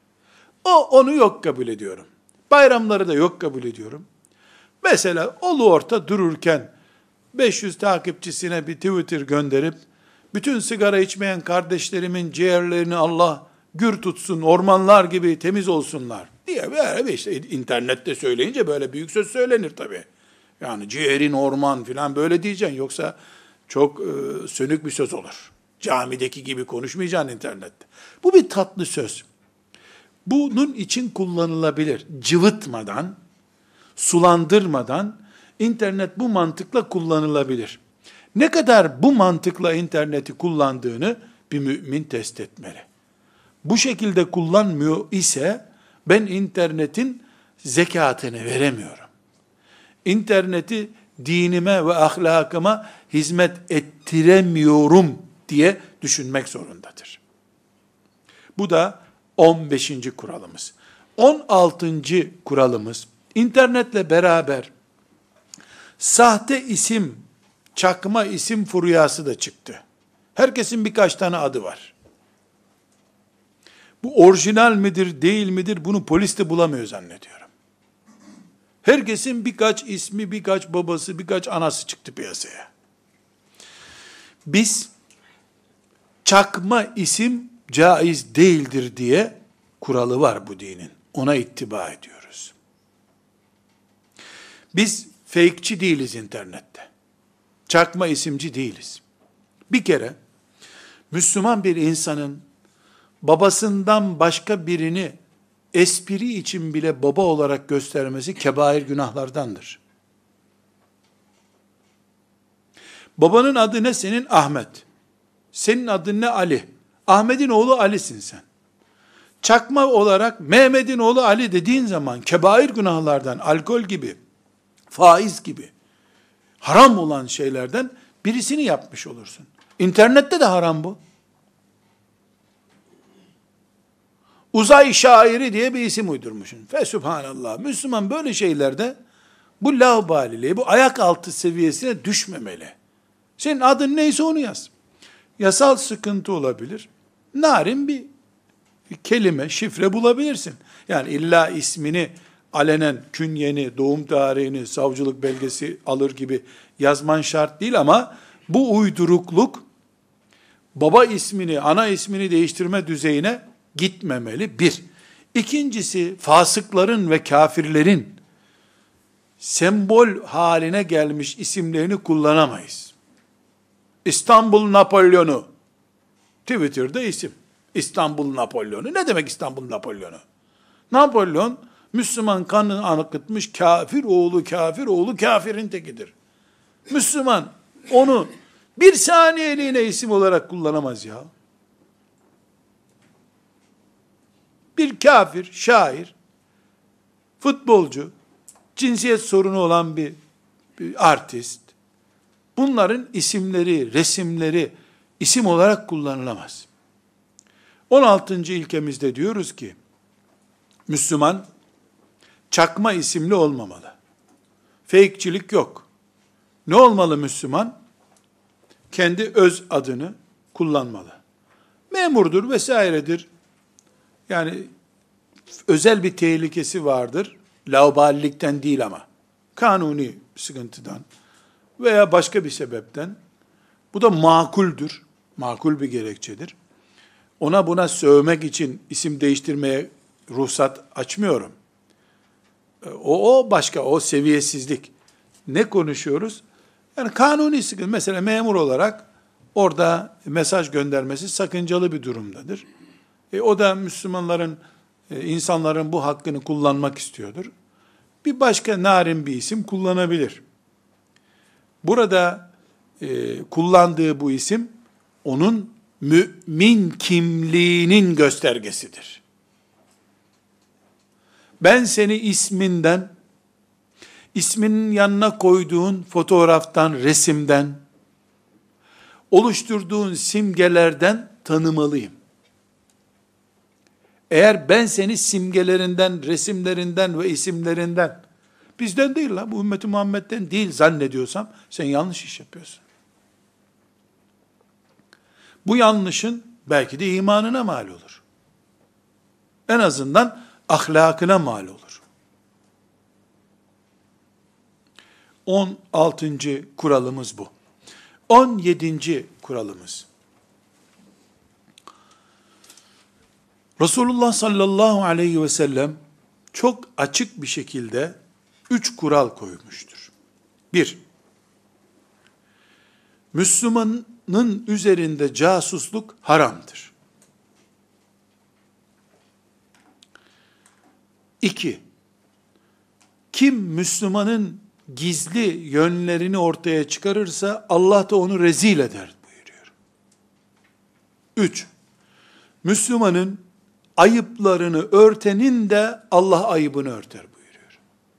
Onu yok kabul ediyorum. Bayramları da yok kabul ediyorum. Mesela olu orta dururken 500 takipçisine bir Twitter gönderip bütün sigara içmeyen kardeşlerimin ciğerlerini Allah gür tutsun, ormanlar gibi temiz olsunlar diye böyle işte internette söyleyince böyle büyük söz söylenir tabii. Yani ciğerin orman filan böyle diyeceksin, yoksa çok sönük bir söz olur. Camideki gibi konuşmayacaksın internette. Bu bir tatlı söz. Bunun için kullanılabilir. Cıvıtmadan, sulandırmadan internet bu mantıkla kullanılabilir. Ne kadar bu mantıkla interneti kullandığını bir mümin test etmeli. Bu şekilde kullanmıyor ise ben internetin zekatını veremiyorum. İnterneti dinime ve ahlakıma hizmet ettiremiyorum diye düşünmek zorundadır. Bu da 15. kuralımız. 16. kuralımız, internetle beraber sahte isim, çakma isim furyası da çıktı. Herkesin birkaç tane adı var. Bu orijinal midir, değil midir, bunu polis de bulamıyor zannediyorum. Herkesin birkaç ismi, birkaç babası, birkaç anası çıktı piyasaya. Biz çakma isim caiz değildir diye kuralı var bu dinin. Ona ittiba ediyoruz. Biz fake'çi değiliz internette. Çakma isimci değiliz. Bir kere Müslüman bir insanın babasından başka birini espri için bile baba olarak göstermesi kebair günahlardandır. Babanın adı ne senin? Ahmet. Senin adın ne? Ali. Ahmet'in oğlu Ali'sin sen. Çakma olarak Mehmet'in oğlu Ali dediğin zaman kebair günahlardan, alkol gibi, faiz gibi, haram olan şeylerden birisini yapmış olursun. İnternette de haram bu. Uzay şairi diye bir isim uydurmuşsun. Fesubhanallah. Müslüman böyle şeylerde bu laubaliliği, bu ayak altı seviyesine düşmemeli. Senin adın neyse onu yaz. Yasal sıkıntı olabilir. Narin bir kelime, şifre bulabilirsin. Yani illa ismini alenen, künyeni, doğum tarihini, savcılık belgesi alır gibi yazman şart değil ama bu uydurukluk baba ismini, ana ismini değiştirme düzeyine gitmemeli. Bir. İkincisi, fasıkların ve kafirlerin sembol haline gelmiş isimlerini kullanamayız. İstanbul Napolyonu. Twitter'da isim. İstanbul Napolyonu. Ne demek İstanbul Napolyonu? Napolyon, Müslüman kanını akıtmış kafir oğlu, kafir oğlu kafirin tekidir. Müslüman onu bir saniyeliğine isim olarak kullanamaz ya. Bir kafir, şair, futbolcu, cinsiyet sorunu olan bir artist, bunların isimleri, resimleri isim olarak kullanılamaz. 16. ilkemizde diyoruz ki, Müslüman, çakma isimli olmamalı. Fake'çilik yok. Ne olmalı Müslüman? Kendi öz adını kullanmalı. Memurdur vesairedir. Yani özel bir tehlikesi vardır. Laubalilikten değil ama. Kanuni sıkıntıdan veya başka bir sebepten. Bu da makuldür. Makul bir gerekçedir. Ona buna sövmek için isim değiştirmeye ruhsat açmıyorum. O başka, o seviyesizlik. Ne konuşuyoruz? Yani kanuni sıkıntı. Mesela memur olarak orada mesaj göndermesi sakıncalı bir durumdadır. O da Müslümanların, insanların bu hakkını kullanmak istiyordur. Bir başka narin bir isim kullanabilir. Burada kullandığı bu isim, onun mümin kimliğinin göstergesidir. Ben seni isminden, isminin yanına koyduğun fotoğraftan, resimden, oluşturduğun simgelerden tanımalıyım. Eğer ben seni simgelerinden, resimlerinden ve isimlerinden, bizden değil lan, bu ümmeti Muhammed'den değil zannediyorsam, sen yanlış iş yapıyorsun. Bu yanlışın belki de imanına mal olur. En azından ahlakına mal olur. 16. kuralımız bu. 17. kuralımız. Resulullah sallallahu aleyhi ve sellem çok açık bir şekilde 3 kural koymuştur. 1. Müslümanın üzerinde casusluk haramdır. 2. Kim Müslümanın gizli yönlerini ortaya çıkarırsa Allah da onu rezil eder buyuruyor. 3. Müslümanın ayıplarını örtenin de Allah ayıbını örter buyuruyor.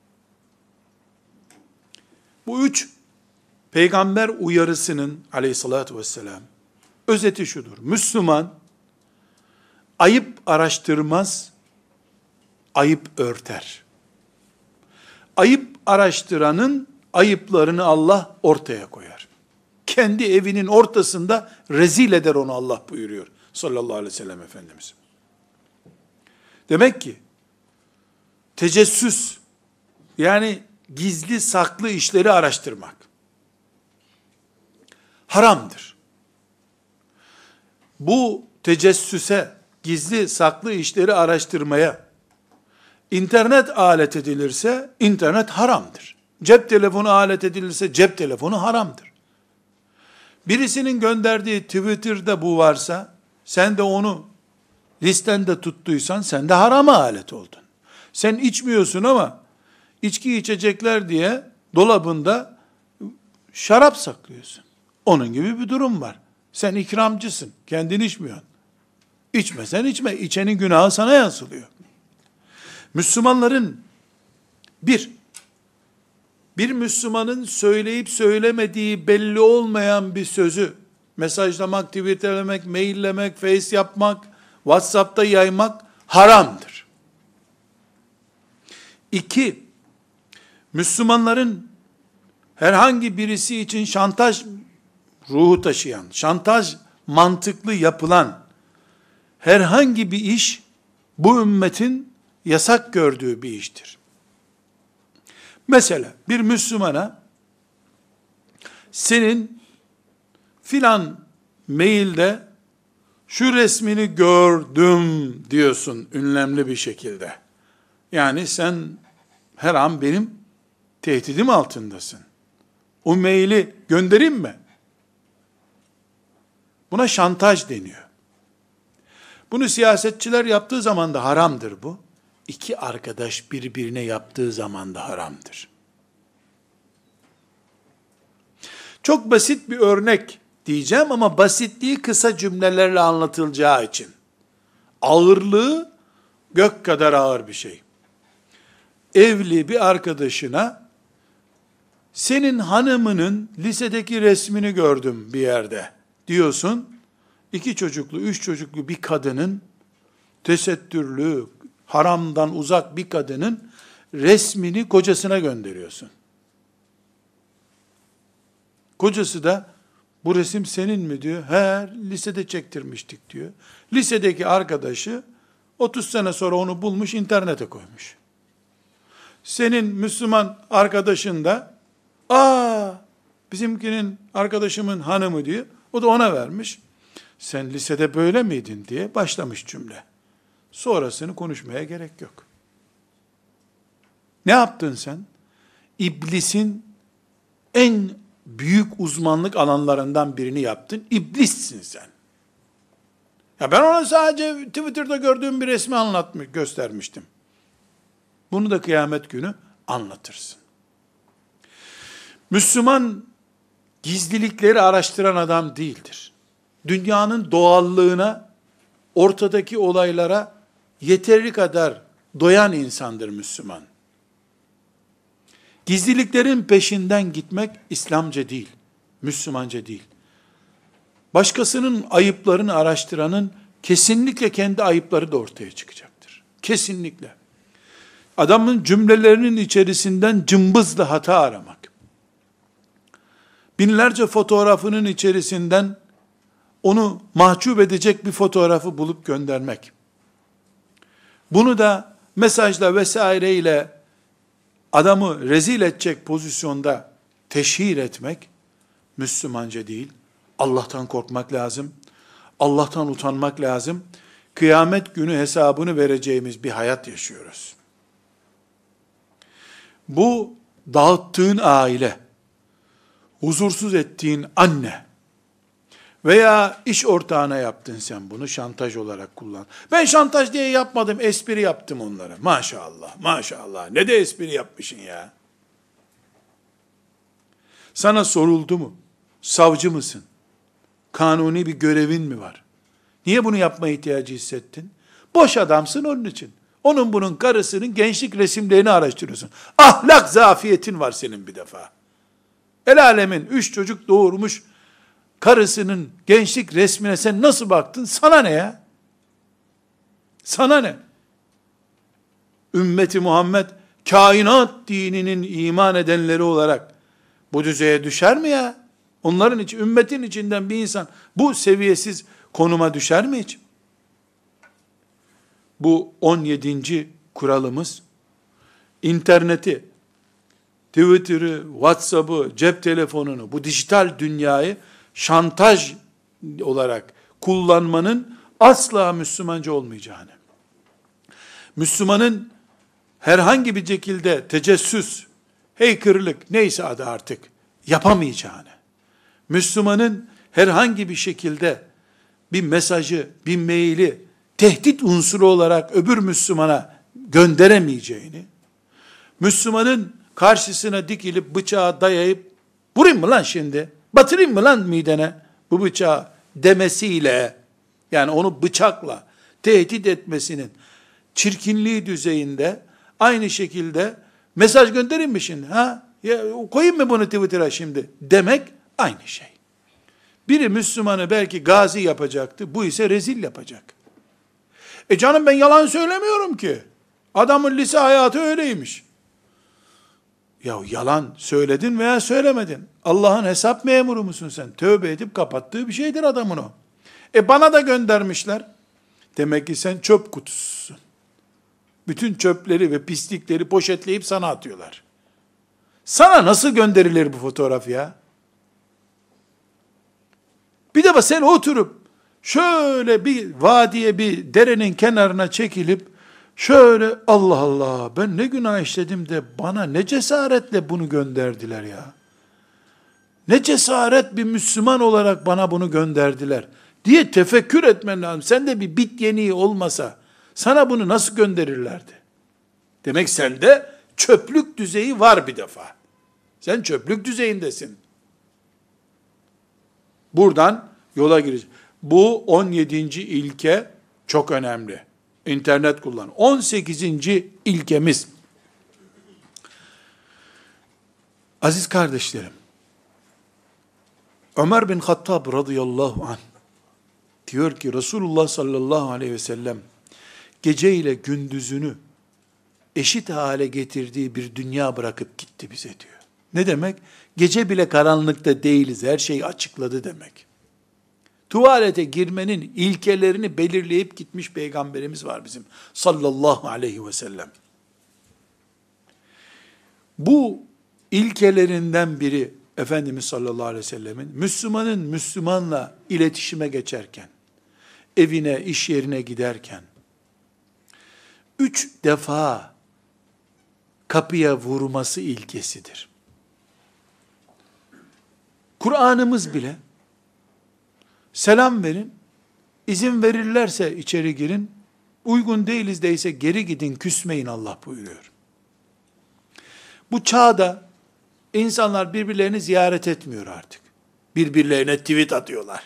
Bu 3 peygamber uyarısının aleyhissalatü vesselam özeti şudur. Müslüman ayıp araştırmaz, ayıp örter. Ayıp araştıranın ayıplarını Allah ortaya koyar. Kendi evinin ortasında rezil eder onu Allah buyuruyor sallallahu aleyhi ve sellem Efendimiz. Demek ki tecessüs, yani gizli saklı işleri araştırmak haramdır. Bu tecessüse, gizli saklı işleri araştırmaya internet alet edilirse internet haramdır. Cep telefonu alet edilirse cep telefonu haramdır. Birisinin gönderdiği Twitter'da bu varsa, sen de onu listende tuttuysan sen de harama alet oldun. Sen içmiyorsun ama içki içecekler diye dolabında şarap saklıyorsun. Onun gibi bir durum var. Sen ikramcısın, kendin içmiyorsun. İçmesen içme, içenin günahı sana yansılıyor. Müslümanların bir Müslümanın söyleyip söylemediği belli olmayan bir sözü mesajlamak, tweetlemek, maillemek, face yapmak, WhatsApp'ta yaymak haramdır. 2, Müslümanların herhangi birisi için şantaj ruhu taşıyan, şantaj mantıklı yapılan herhangi bir iş, bu ümmetin yasak gördüğü bir iştir. Mesela bir Müslümana, senin filan mailde şu resmini gördüm diyorsun ünlemli bir şekilde. Yani sen her an benim tehdidim altındasın. O maili göndereyim mi? Buna şantaj deniyor. Bunu siyasetçiler yaptığı zaman da haramdır bu. İki arkadaş birbirine yaptığı zaman da haramdır. Çok basit bir örnek diyeceğim ama basitliği kısa cümlelerle anlatılacağı için. Ağırlığı gök kadar ağır bir şey. Evli bir arkadaşına, senin hanımının lisedeki resmini gördüm bir yerde diyorsun. 2 çocuklu, 3 çocuklu bir kadının, tesettürlü, haramdan uzak bir kadının resmini kocasına gönderiyorsun. Kocası da, bu resim senin mi diyor. He, lisede çektirmiştik diyor. Lisedeki arkadaşı 30 sene sonra onu bulmuş, internete koymuş. Senin Müslüman arkadaşın da, bizimkinin, arkadaşımın hanımı diyor. O da ona vermiş. Sen lisede böyle miydin diye başlamış cümle. Sonrasını konuşmaya gerek yok. Ne yaptın sen? İblisin en büyük uzmanlık alanlarından birini yaptın. İblissin sen. Ya ben ona sadece Twitter'da gördüğüm bir resmi göstermiştim. Bunu da kıyamet günü anlatırsın. Müslüman gizlilikleri araştıran adam değildir. Dünyanın doğallığına, ortadaki olaylara yeteri kadar doyan insandır Müslüman. Gizliliklerin peşinden gitmek İslamca değil, Müslümanca değil. Başkasının ayıplarını araştıranın kesinlikle kendi ayıpları da ortaya çıkacaktır. Kesinlikle. Adamın cümlelerinin içerisinden cımbızla hata aramak. Binlerce fotoğrafının içerisinden onu mahcup edecek bir fotoğrafı bulup göndermek. Bunu da mesajla vesaireyle adamı rezil edecek pozisyonda teşhir etmek Müslümanca değil. Allah'tan korkmak lazım. Allah'tan utanmak lazım. Kıyamet günü hesabını vereceğimiz bir hayat yaşıyoruz. Bu dağıttığın aile, huzursuz ettiğin anne veya iş ortağına yaptın sen bunu, şantaj olarak kullan. Ben şantaj diye yapmadım, espri yaptım onlara. Maşallah, maşallah. Ne de espri yapmışsın ya. Sana soruldu mu? Savcı mısın? Kanuni bir görevin mi var? Niye bunu yapma ihtiyacı hissettin? Boş adamsın onun için. Onun bunun karısının gençlik resimlerini araştırıyorsun. Ahlak zafiyetin var senin bir defa. El alemin 3 çocuk doğurmuş karısının gençlik resmine sen nasıl baktın? Sana ne ya? Sana ne? Ümmeti Muhammed kainat dininin iman edenleri olarak bu düzeye düşer mi ya? Onların için, ümmetin içinden bir insan bu seviyesiz konuma düşer mi hiç? Bu 17. kuralımız, interneti, Twitter'ı, WhatsApp'ı, cep telefonunu, bu dijital dünyayı şantaj olarak kullanmanın asla Müslümanca olmayacağını, Müslümanın herhangi bir şekilde tecessüs, hackerlık neyse adı artık yapamayacağını, Müslümanın herhangi bir şekilde bir mesajı, bir maili tehdit unsuru olarak öbür Müslümana gönderemeyeceğini, Müslümanın karşısına dikilip bıçağı dayayıp, vurayım mı lan şimdi Batırayım mı lan midene bu bıçağı demesiyle, yani onu bıçakla tehdit etmesinin çirkinliği düzeyinde, aynı şekilde mesaj göndereyim mi şimdi? Ha? Ya, koyayım mı bunu Twitter'a şimdi? Demek aynı şey. Biri Müslümanı belki gazi yapacaktı, bu ise rezil yapacak. Canım ben yalan söylemiyorum ki. Adamın lise hayatı öyleymiş. Ya yalan söyledin veya söylemedin. Allah'ın hesap memuru musun sen? Tövbe edip kapattığı bir şeydir adamın o. Bana da göndermişler. Demek ki sen çöp kutususun. Bütün çöpleri ve pislikleri poşetleyip sana atıyorlar. Sana nasıl gönderilir bu fotoğraf ya? Bir de sen oturup şöyle bir vadiye, bir derenin kenarına çekilip şöyle, Allah Allah ben ne günah işledim de bana ne cesaretle bunu gönderdiler ya. Ne cesaret bir Müslüman olarak bana bunu gönderdiler diye tefekkür etmen lazım. Sende bir bit yeniği olmasa sana bunu nasıl gönderirlerdi? Demek sende çöplük düzeyi var bir defa. Sen çöplük düzeyindesin. Buradan yola gireceğiz. Bu 17. ilke çok önemli. İnternet kullan. 18. ilkemiz. Aziz kardeşlerim, Ömer bin Hattab radıyallahu anh diyor ki Resulullah sallallahu aleyhi ve sellem gece ile gündüzünü eşit hale getirdiği bir dünya bırakıp gitti bize diyor. Ne demek? Gece bile karanlıkta değiliz. Her şeyi açıkladı demek. Tuvalete girmenin ilkelerini belirleyip gitmiş peygamberimiz var bizim sallallahu aleyhi ve sellem. Bu ilkelerinden biri Efendimiz sallallahu aleyhi ve sellemin Müslümanın Müslümanla iletişime geçerken, evine, iş yerine giderken 3 defa kapıya vurması ilkesidir. Kur'an'ımız bile selam verin, izin verirlerse içeri girin, uygun değiliz deyse geri gidin, küsmeyin Allah buyuruyor. Bu çağda insanlar birbirlerini ziyaret etmiyor artık. Birbirlerine tweet atıyorlar.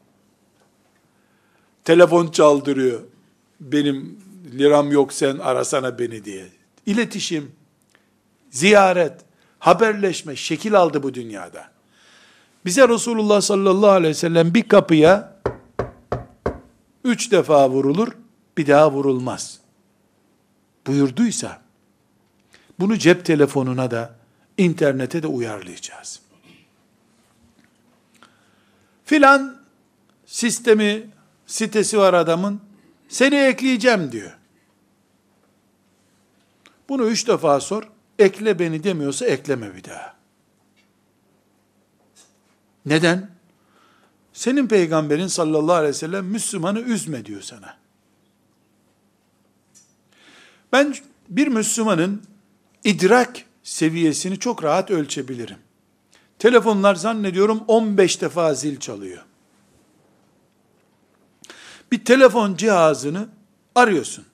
Telefon çaldırıyor. Benim liram yok sen arasana beni diye. İletişim, ziyaret, haberleşme şekil aldı bu dünyada. Bize Resulullah sallallahu aleyhi ve sellem bir kapıya 3 defa vurulur, bir daha vurulmaz buyurduysa, bunu cep telefonuna da, internete de uyarlayacağız. Filan sistemi, sitesi var adamın, seni ekleyeceğim diyor. Bunu 3 defa sor, ekle beni demiyorsa ekleme bir daha. Neden? Senin peygamberin sallallahu aleyhi ve sellem Müslümanı üzme diyor sana. Ben bir Müslümanın idrak seviyesini çok rahat ölçebilirim. Telefonlar zannediyorum 15 defa zil çalıyor. Bir telefon cihazını arıyorsun.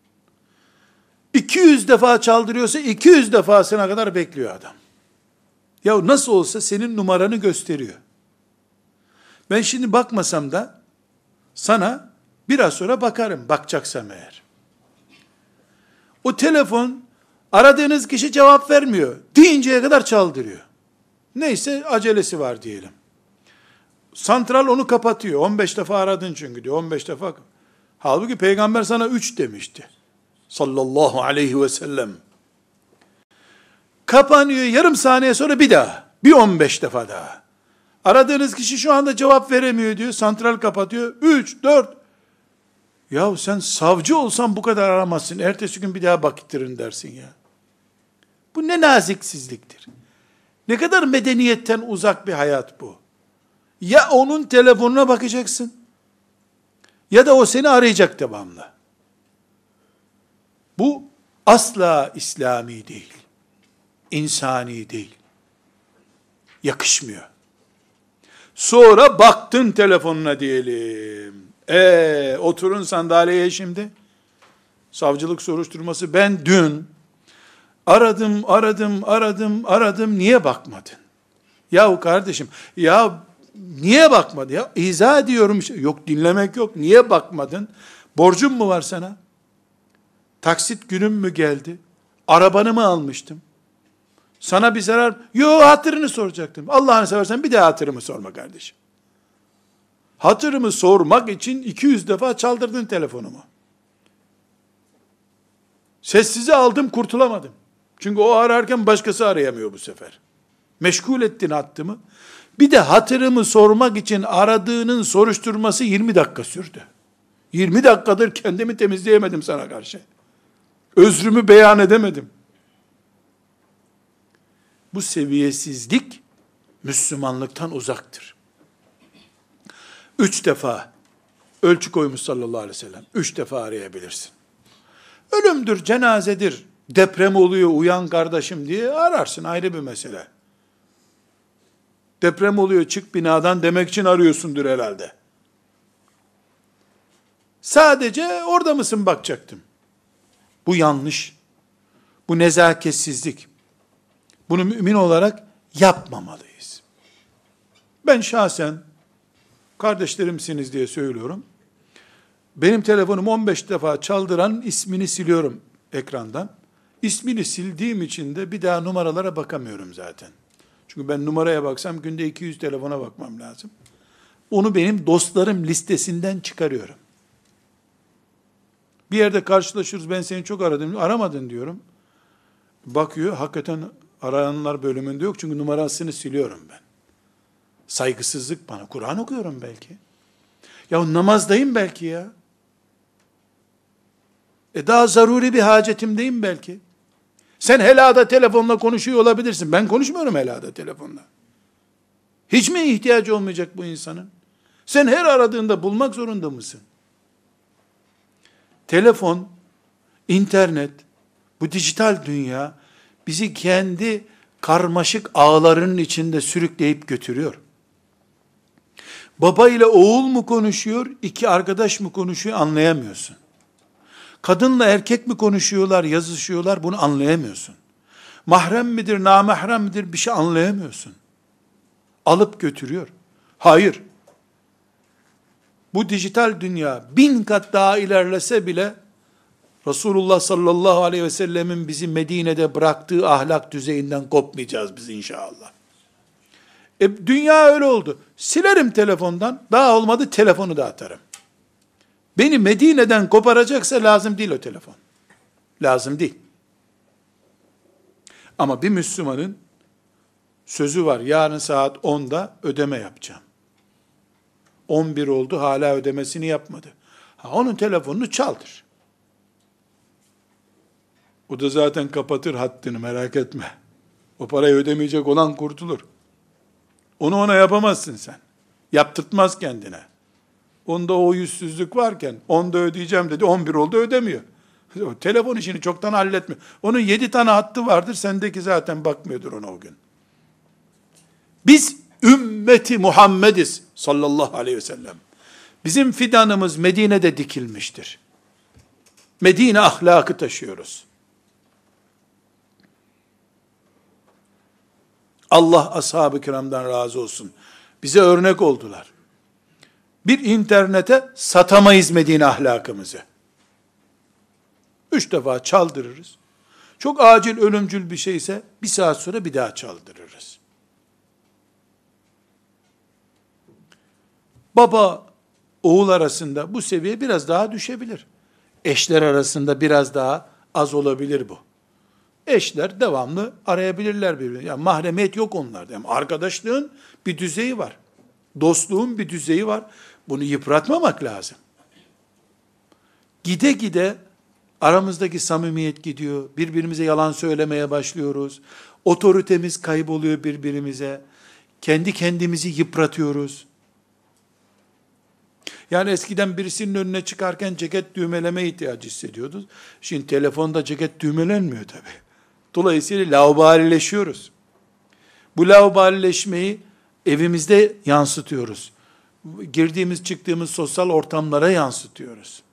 200 defa çaldırıyorsa 200 defasına kadar bekliyor adam. Ya nasıl olsa senin numaranı gösteriyor. Ben şimdi bakmasam da sana biraz sonra bakarım, bakacaksam eğer. O telefon aradığınız kişi cevap vermiyor deyinceye kadar çaldırıyor. Neyse acelesi var diyelim. Santral onu kapatıyor. 15 defa aradın çünkü diyor. 15 defa. Halbuki peygamber sana 3 demişti. Sallallahu aleyhi ve sellem. Kapanıyor, yarım saniye sonra bir daha. Bir 15 defa daha. Aradığınız kişi şu anda cevap veremiyor diyor. Santral kapatıyor. 3, 4. Yahu sen savcı olsan bu kadar aramazsın. Ertesi gün bir daha bakittirin dersin ya. Bu ne naziksizliktir. Ne kadar medeniyetten uzak bir hayat bu. Ya onun telefonuna bakacaksın, ya da o seni arayacak devamlı. Bu asla İslami değil. İnsani değil. Yakışmıyor. Sonra baktın telefonuna diyelim. Oturun sandalyeye şimdi. Savcılık soruşturması. Ben dün aradım. Niye bakmadın? Yahu kardeşim, ya niye bakmadın? Ya izah ediyorum. Yok, dinlemek yok. Niye bakmadın? Borcum mu var sana? Taksit günüm mü geldi? Arabanı mı almıştım? Sana bir zarar... Yok, hatırını soracaktım. Allah'ını seversen bir daha hatırımı sorma kardeşim. Hatırımı sormak için 200 defa çaldırdın telefonumu. Sessize aldım, kurtulamadım. Çünkü o ararken başkası arayamıyor bu sefer. Meşgul ettin hattımı. Bir de hatırımı sormak için aradığının soruşturması 20 dakika sürdü. 20 dakikadır kendimi temizleyemedim sana karşı. Özrümü beyan edemedim. Bu seviyesizlik Müslümanlıktan uzaktır. 3 defa ölçü koymuş sallallahu aleyhi ve sellem. 3 defa arayabilirsin. Ölümdür, cenazedir, deprem oluyor, uyan kardeşim diye ararsın, ayrı bir mesele. Deprem oluyor, çık binadan demek için arıyorsundur herhalde. Sadece orada mısın bakacaktım. Bu yanlış. Bu nezaketsizlik. Bunu mümin olarak yapmamalıyız. Ben şahsen, kardeşlerimsiniz diye söylüyorum. Benim telefonumu 15 defa çaldıran ismini siliyorum ekrandan. İsmini sildiğim için de bir daha numaralara bakamıyorum zaten. Çünkü ben numaraya baksam günde 200 telefona bakmam lazım. Onu benim dostlarım listesinden çıkarıyorum. Bir yerde karşılaşırız, ben seni çok aradım, aramadın diyorum. Bakıyor, hakikaten arayanlar bölümünde yok, çünkü numarasını siliyorum ben. Saygısızlık bana. Kur'an okuyorum belki. Ya namazdayım belki ya. Daha zaruri bir hacetimdeyim belki. Sen helada telefonla konuşuyor olabilirsin. Ben konuşmuyorum helada telefonla. Hiç mi ihtiyacı olmayacak bu insanın? Sen her aradığında bulmak zorunda mısın? Telefon, internet, bu dijital dünya bizi kendi karmaşık ağlarının içinde sürükleyip götürüyor. Baba ile oğul mu konuşuyor, iki arkadaş mı konuşuyor anlayamıyorsun. Kadınla erkek mi konuşuyorlar, yazışıyorlar, bunu anlayamıyorsun. Mahrem midir, namahrem midir bir şey anlayamıyorsun. Alıp götürüyor. Hayır. Bu dijital dünya 1000 kat daha ilerlese bile Resulullah sallallahu aleyhi ve sellemin bizi Medine'de bıraktığı ahlak düzeyinden kopmayacağız biz inşallah. Dünya öyle oldu. Silerim telefondan, daha olmadı telefonu da atarım. Beni Medine'den koparacaksa lazım değil o telefon. Lazım değil. Ama bir Müslümanın sözü var, yarın saat 10'da ödeme yapacağım. 11 oldu, hala ödemesini yapmadı. Onun telefonunu çaldır. O da zaten kapatır hattını, merak etme. O parayı ödemeyecek olan kurtulur. Onu ona yapamazsın sen. Yaptırtmaz kendine. Onda o yüzsüzlük varken, 10'da ödeyeceğim dedi, 11 oldu ödemiyor. O telefon işini çoktan halletmiyor. Onun 7 tane hattı vardır, sendeki zaten bakmıyordur ona o gün. Biz ümmeti Muhammediz sallallahu aleyhi ve sellem. Bizim fidanımız Medine'de dikilmiştir. Medine ahlakı taşıyoruz. Allah ashab-ı kiramdan razı olsun. Bize örnek oldular. Bir internete satamayız Medine ahlakımızı. 3 defa çaldırırız. Çok acil, ölümcül bir şeyse 1 saat sonra bir daha çaldırırız. Baba, oğul arasında bu seviye biraz daha düşebilir. Eşler arasında biraz daha az olabilir bu. Eşler devamlı arayabilirler birbirini. Yani mahremiyet yok onlarda. Yani arkadaşlığın bir düzeyi var. Dostluğun bir düzeyi var. Bunu yıpratmamak lazım. Gide gide aramızdaki samimiyet gidiyor. Birbirimize yalan söylemeye başlıyoruz. Otoritemiz kayboluyor birbirimize. Kendi kendimizi yıpratıyoruz. Yani eskiden birisinin önüne çıkarken ceket düğmeleme ihtiyacı hissediyorduk. Şimdi telefonda ceket düğmelenmiyor tabii. Dolayısıyla laubalileşiyoruz. Bu laubalileşmeyi evimizde yansıtıyoruz. Girdiğimiz çıktığımız sosyal ortamlara yansıtıyoruz.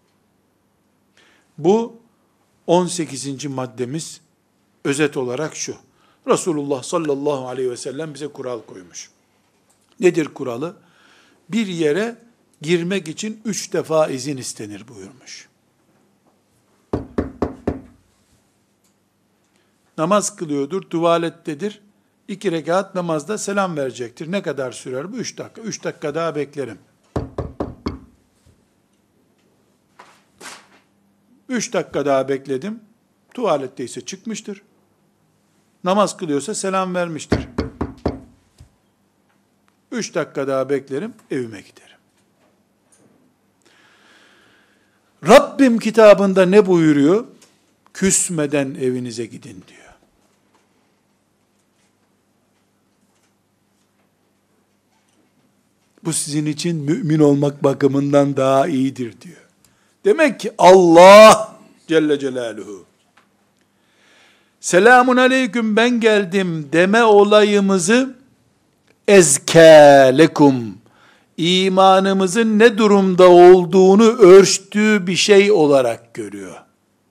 Bu 18. maddemiz özet olarak şu. Resulullah sallallahu aleyhi ve sellem bize kural koymuş. Nedir kuralı? Bir yere girmek için 3 defa izin istenir buyurmuş. Namaz kılıyordur, tuvalettedir. 2 rekat namazda selam verecektir. Ne kadar sürer bu? 3 dakika. 3 dakika daha beklerim. 3 dakika daha bekledim. Tuvaletteyse çıkmıştır. Namaz kılıyorsa selam vermiştir. 3 dakika daha beklerim, evime giderim. Rabbim kitabında ne buyuruyor? Küsmeden evinize gidin diyor. Bu sizin için mümin olmak bakımından daha iyidir diyor. Demek ki Allah Celle Celaluhu selamun aleyküm ben geldim deme olayımızı ezkâ lekum imanımızın ne durumda olduğunu ölçtüğü bir şey olarak görüyor.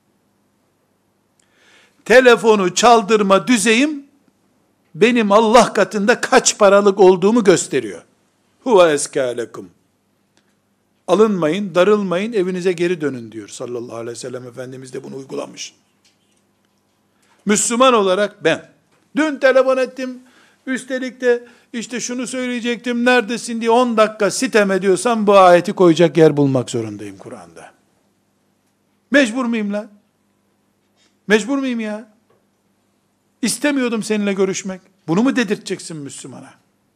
Telefonu çaldırma düzeyim benim Allah katında kaç paralık olduğumu gösteriyor. Huve ezkâ lekum. Alınmayın, darılmayın, evinize geri dönün diyor sallallahu aleyhi ve sellem Efendimiz de bunu uygulamış. Müslüman olarak ben, dün telefon ettim, üstelik de işte şunu söyleyecektim, neredesin diye 10 dakika sitem ediyorsam bu ayeti koyacak yer bulmak zorundayım Kur'an'da. Mecbur muyum lan? Mecbur muyum ya? İstemiyordum seninle görüşmek. Bunu mu dedirteceksin Müslümana?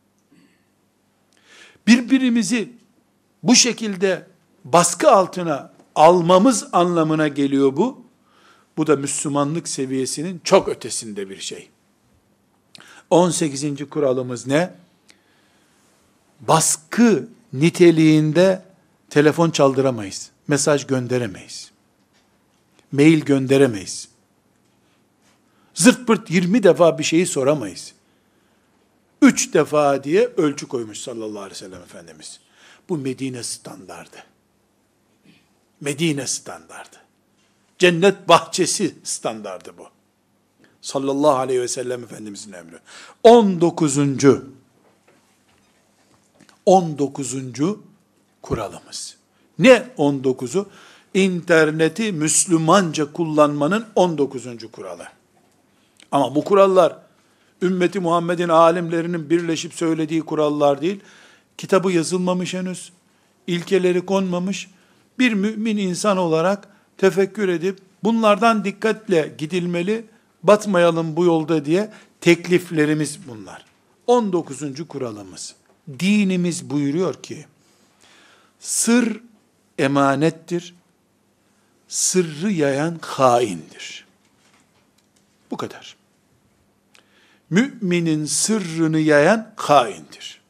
Birbirimizi bu şekilde baskı altına almamız anlamına geliyor bu. Bu da Müslümanlık seviyesinin çok ötesinde bir şey. 18. kuralımız ne? Baskı niteliğinde telefon çaldıramayız. Mesaj gönderemeyiz. Mail gönderemeyiz. Zırt pırt 20 defa bir şeyi soramayız. 3 defa diye ölçü koymuş sallallahu aleyhi ve sellem Efendimiz. Bu Medine standardı. Medine standardı. Cennet bahçesi standardı bu. Sallallahu aleyhi ve sellem Efendimizin emri. 19. kuralımız. Ne 19'u? İnterneti Müslümanca kullanmanın 19. kuralı. Ama bu kurallar, ümmeti Muhammed'in alimlerinin birleşip söylediği kurallar değil, kitabı yazılmamış henüz, ilkeleri konmamış, bir mümin insan olarak tefekkür edip, bunlardan dikkatle gidilmeli, batmayalım bu yolda diye tekliflerimiz bunlar. 19. kuralımız, dinimiz buyuruyor ki, sır emanettir, sırrı yayan haindir. Bu kadar. Müminin sırrını yayan haindir.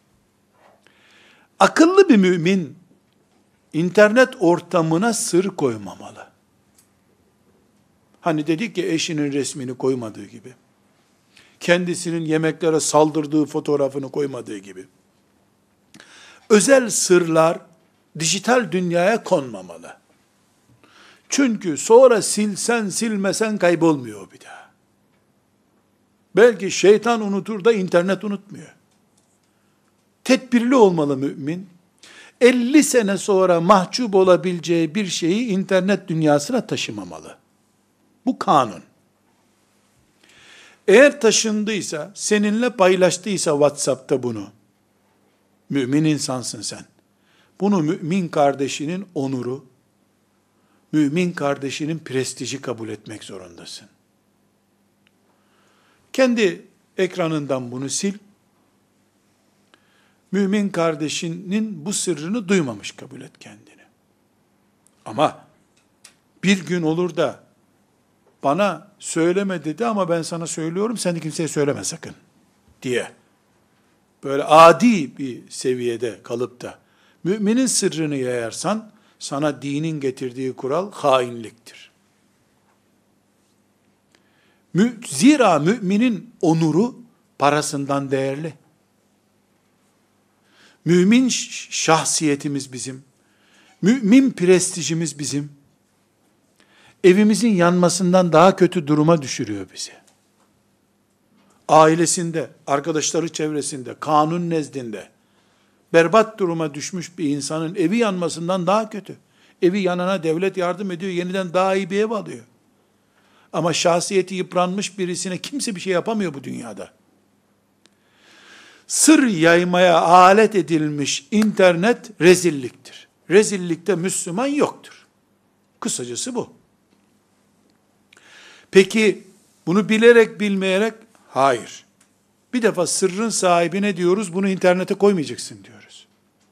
Akıllı bir mümin, internet ortamına sır koymamalı. Hani dedik ya eşinin resmini koymadığı gibi, kendisinin yemeklere saldırdığı fotoğrafını koymadığı gibi, özel sırlar dijital dünyaya konmamalı. Çünkü sonra silsen silmesen kaybolmuyor bir daha. Belki şeytan unutur da internet unutmuyor. Tedbirli olmalı mümin. 50 sene sonra mahcup olabileceği bir şeyi internet dünyasına taşımamalı. Bu kanun. Eğer taşındıysa, seninle paylaştıysa WhatsApp'ta bunu, mümin insansın sen. Bunu mümin kardeşinin onuru, mümin kardeşinin prestiji kabul etmek zorundasın. Kendi ekranından bunu sil. Mümin kardeşinin bu sırrını duymamış kabul et kendini. Ama bir gün olur da bana söyleme dedi ama ben sana söylüyorum, sen de kimseye söyleme sakın diye böyle adi bir seviyede kalıp da müminin sırrını yayarsan sana dinin getirdiği kural hainliktir. Zira müminin onuru parasından değerli. Mümin şahsiyetimiz bizim. Mümin prestijimiz bizim. Evimizin yanmasından daha kötü duruma düşürüyor bizi. ailesinde, arkadaşları çevresinde, kanun nezdinde berbat duruma düşmüş bir insanın evi yanmasından daha kötü. Evi yanana devlet yardım ediyor, yeniden daha iyi bir ev alıyor. Ama şahsiyeti yıpranmış birisine kimse bir şey yapamıyor bu dünyada. Sır yaymaya alet edilmiş internet rezilliktir. Rezillikte Müslüman yoktur. Kısacası bu. Peki bunu bilerek bilmeyerek? Hayır. Bir defa sırrın sahibine diyoruz, bunu internete koymayacaksın diyoruz.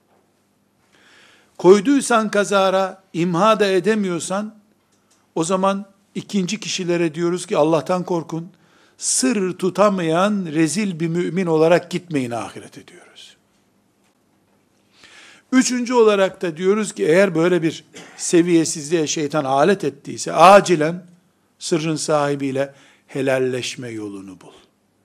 Koyduysan kazara, imha da edemiyorsan, o zaman ikinci kişilere diyoruz ki Allah'tan korkun, sır tutamayan rezil bir mümin olarak gitmeyin ahirete diyoruz. Üçüncü olarak da diyoruz ki eğer böyle bir seviyesizliğe şeytan alet ettiyse, acilen sırrın sahibiyle helalleşme yolunu bul.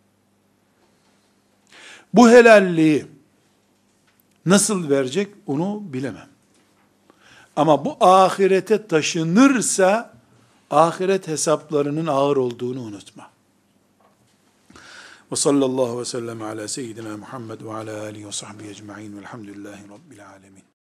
Bu helalliği nasıl verecek onu bilemem. Ama bu ahirete taşınırsa, ahiret hesaplarının ağır olduğunu unutma. Ve sallallahu ve sellem ala seyyidina Muhammed ve ala alihi ve sahbihi ecma'in velhamdülillahi rabbil alemin.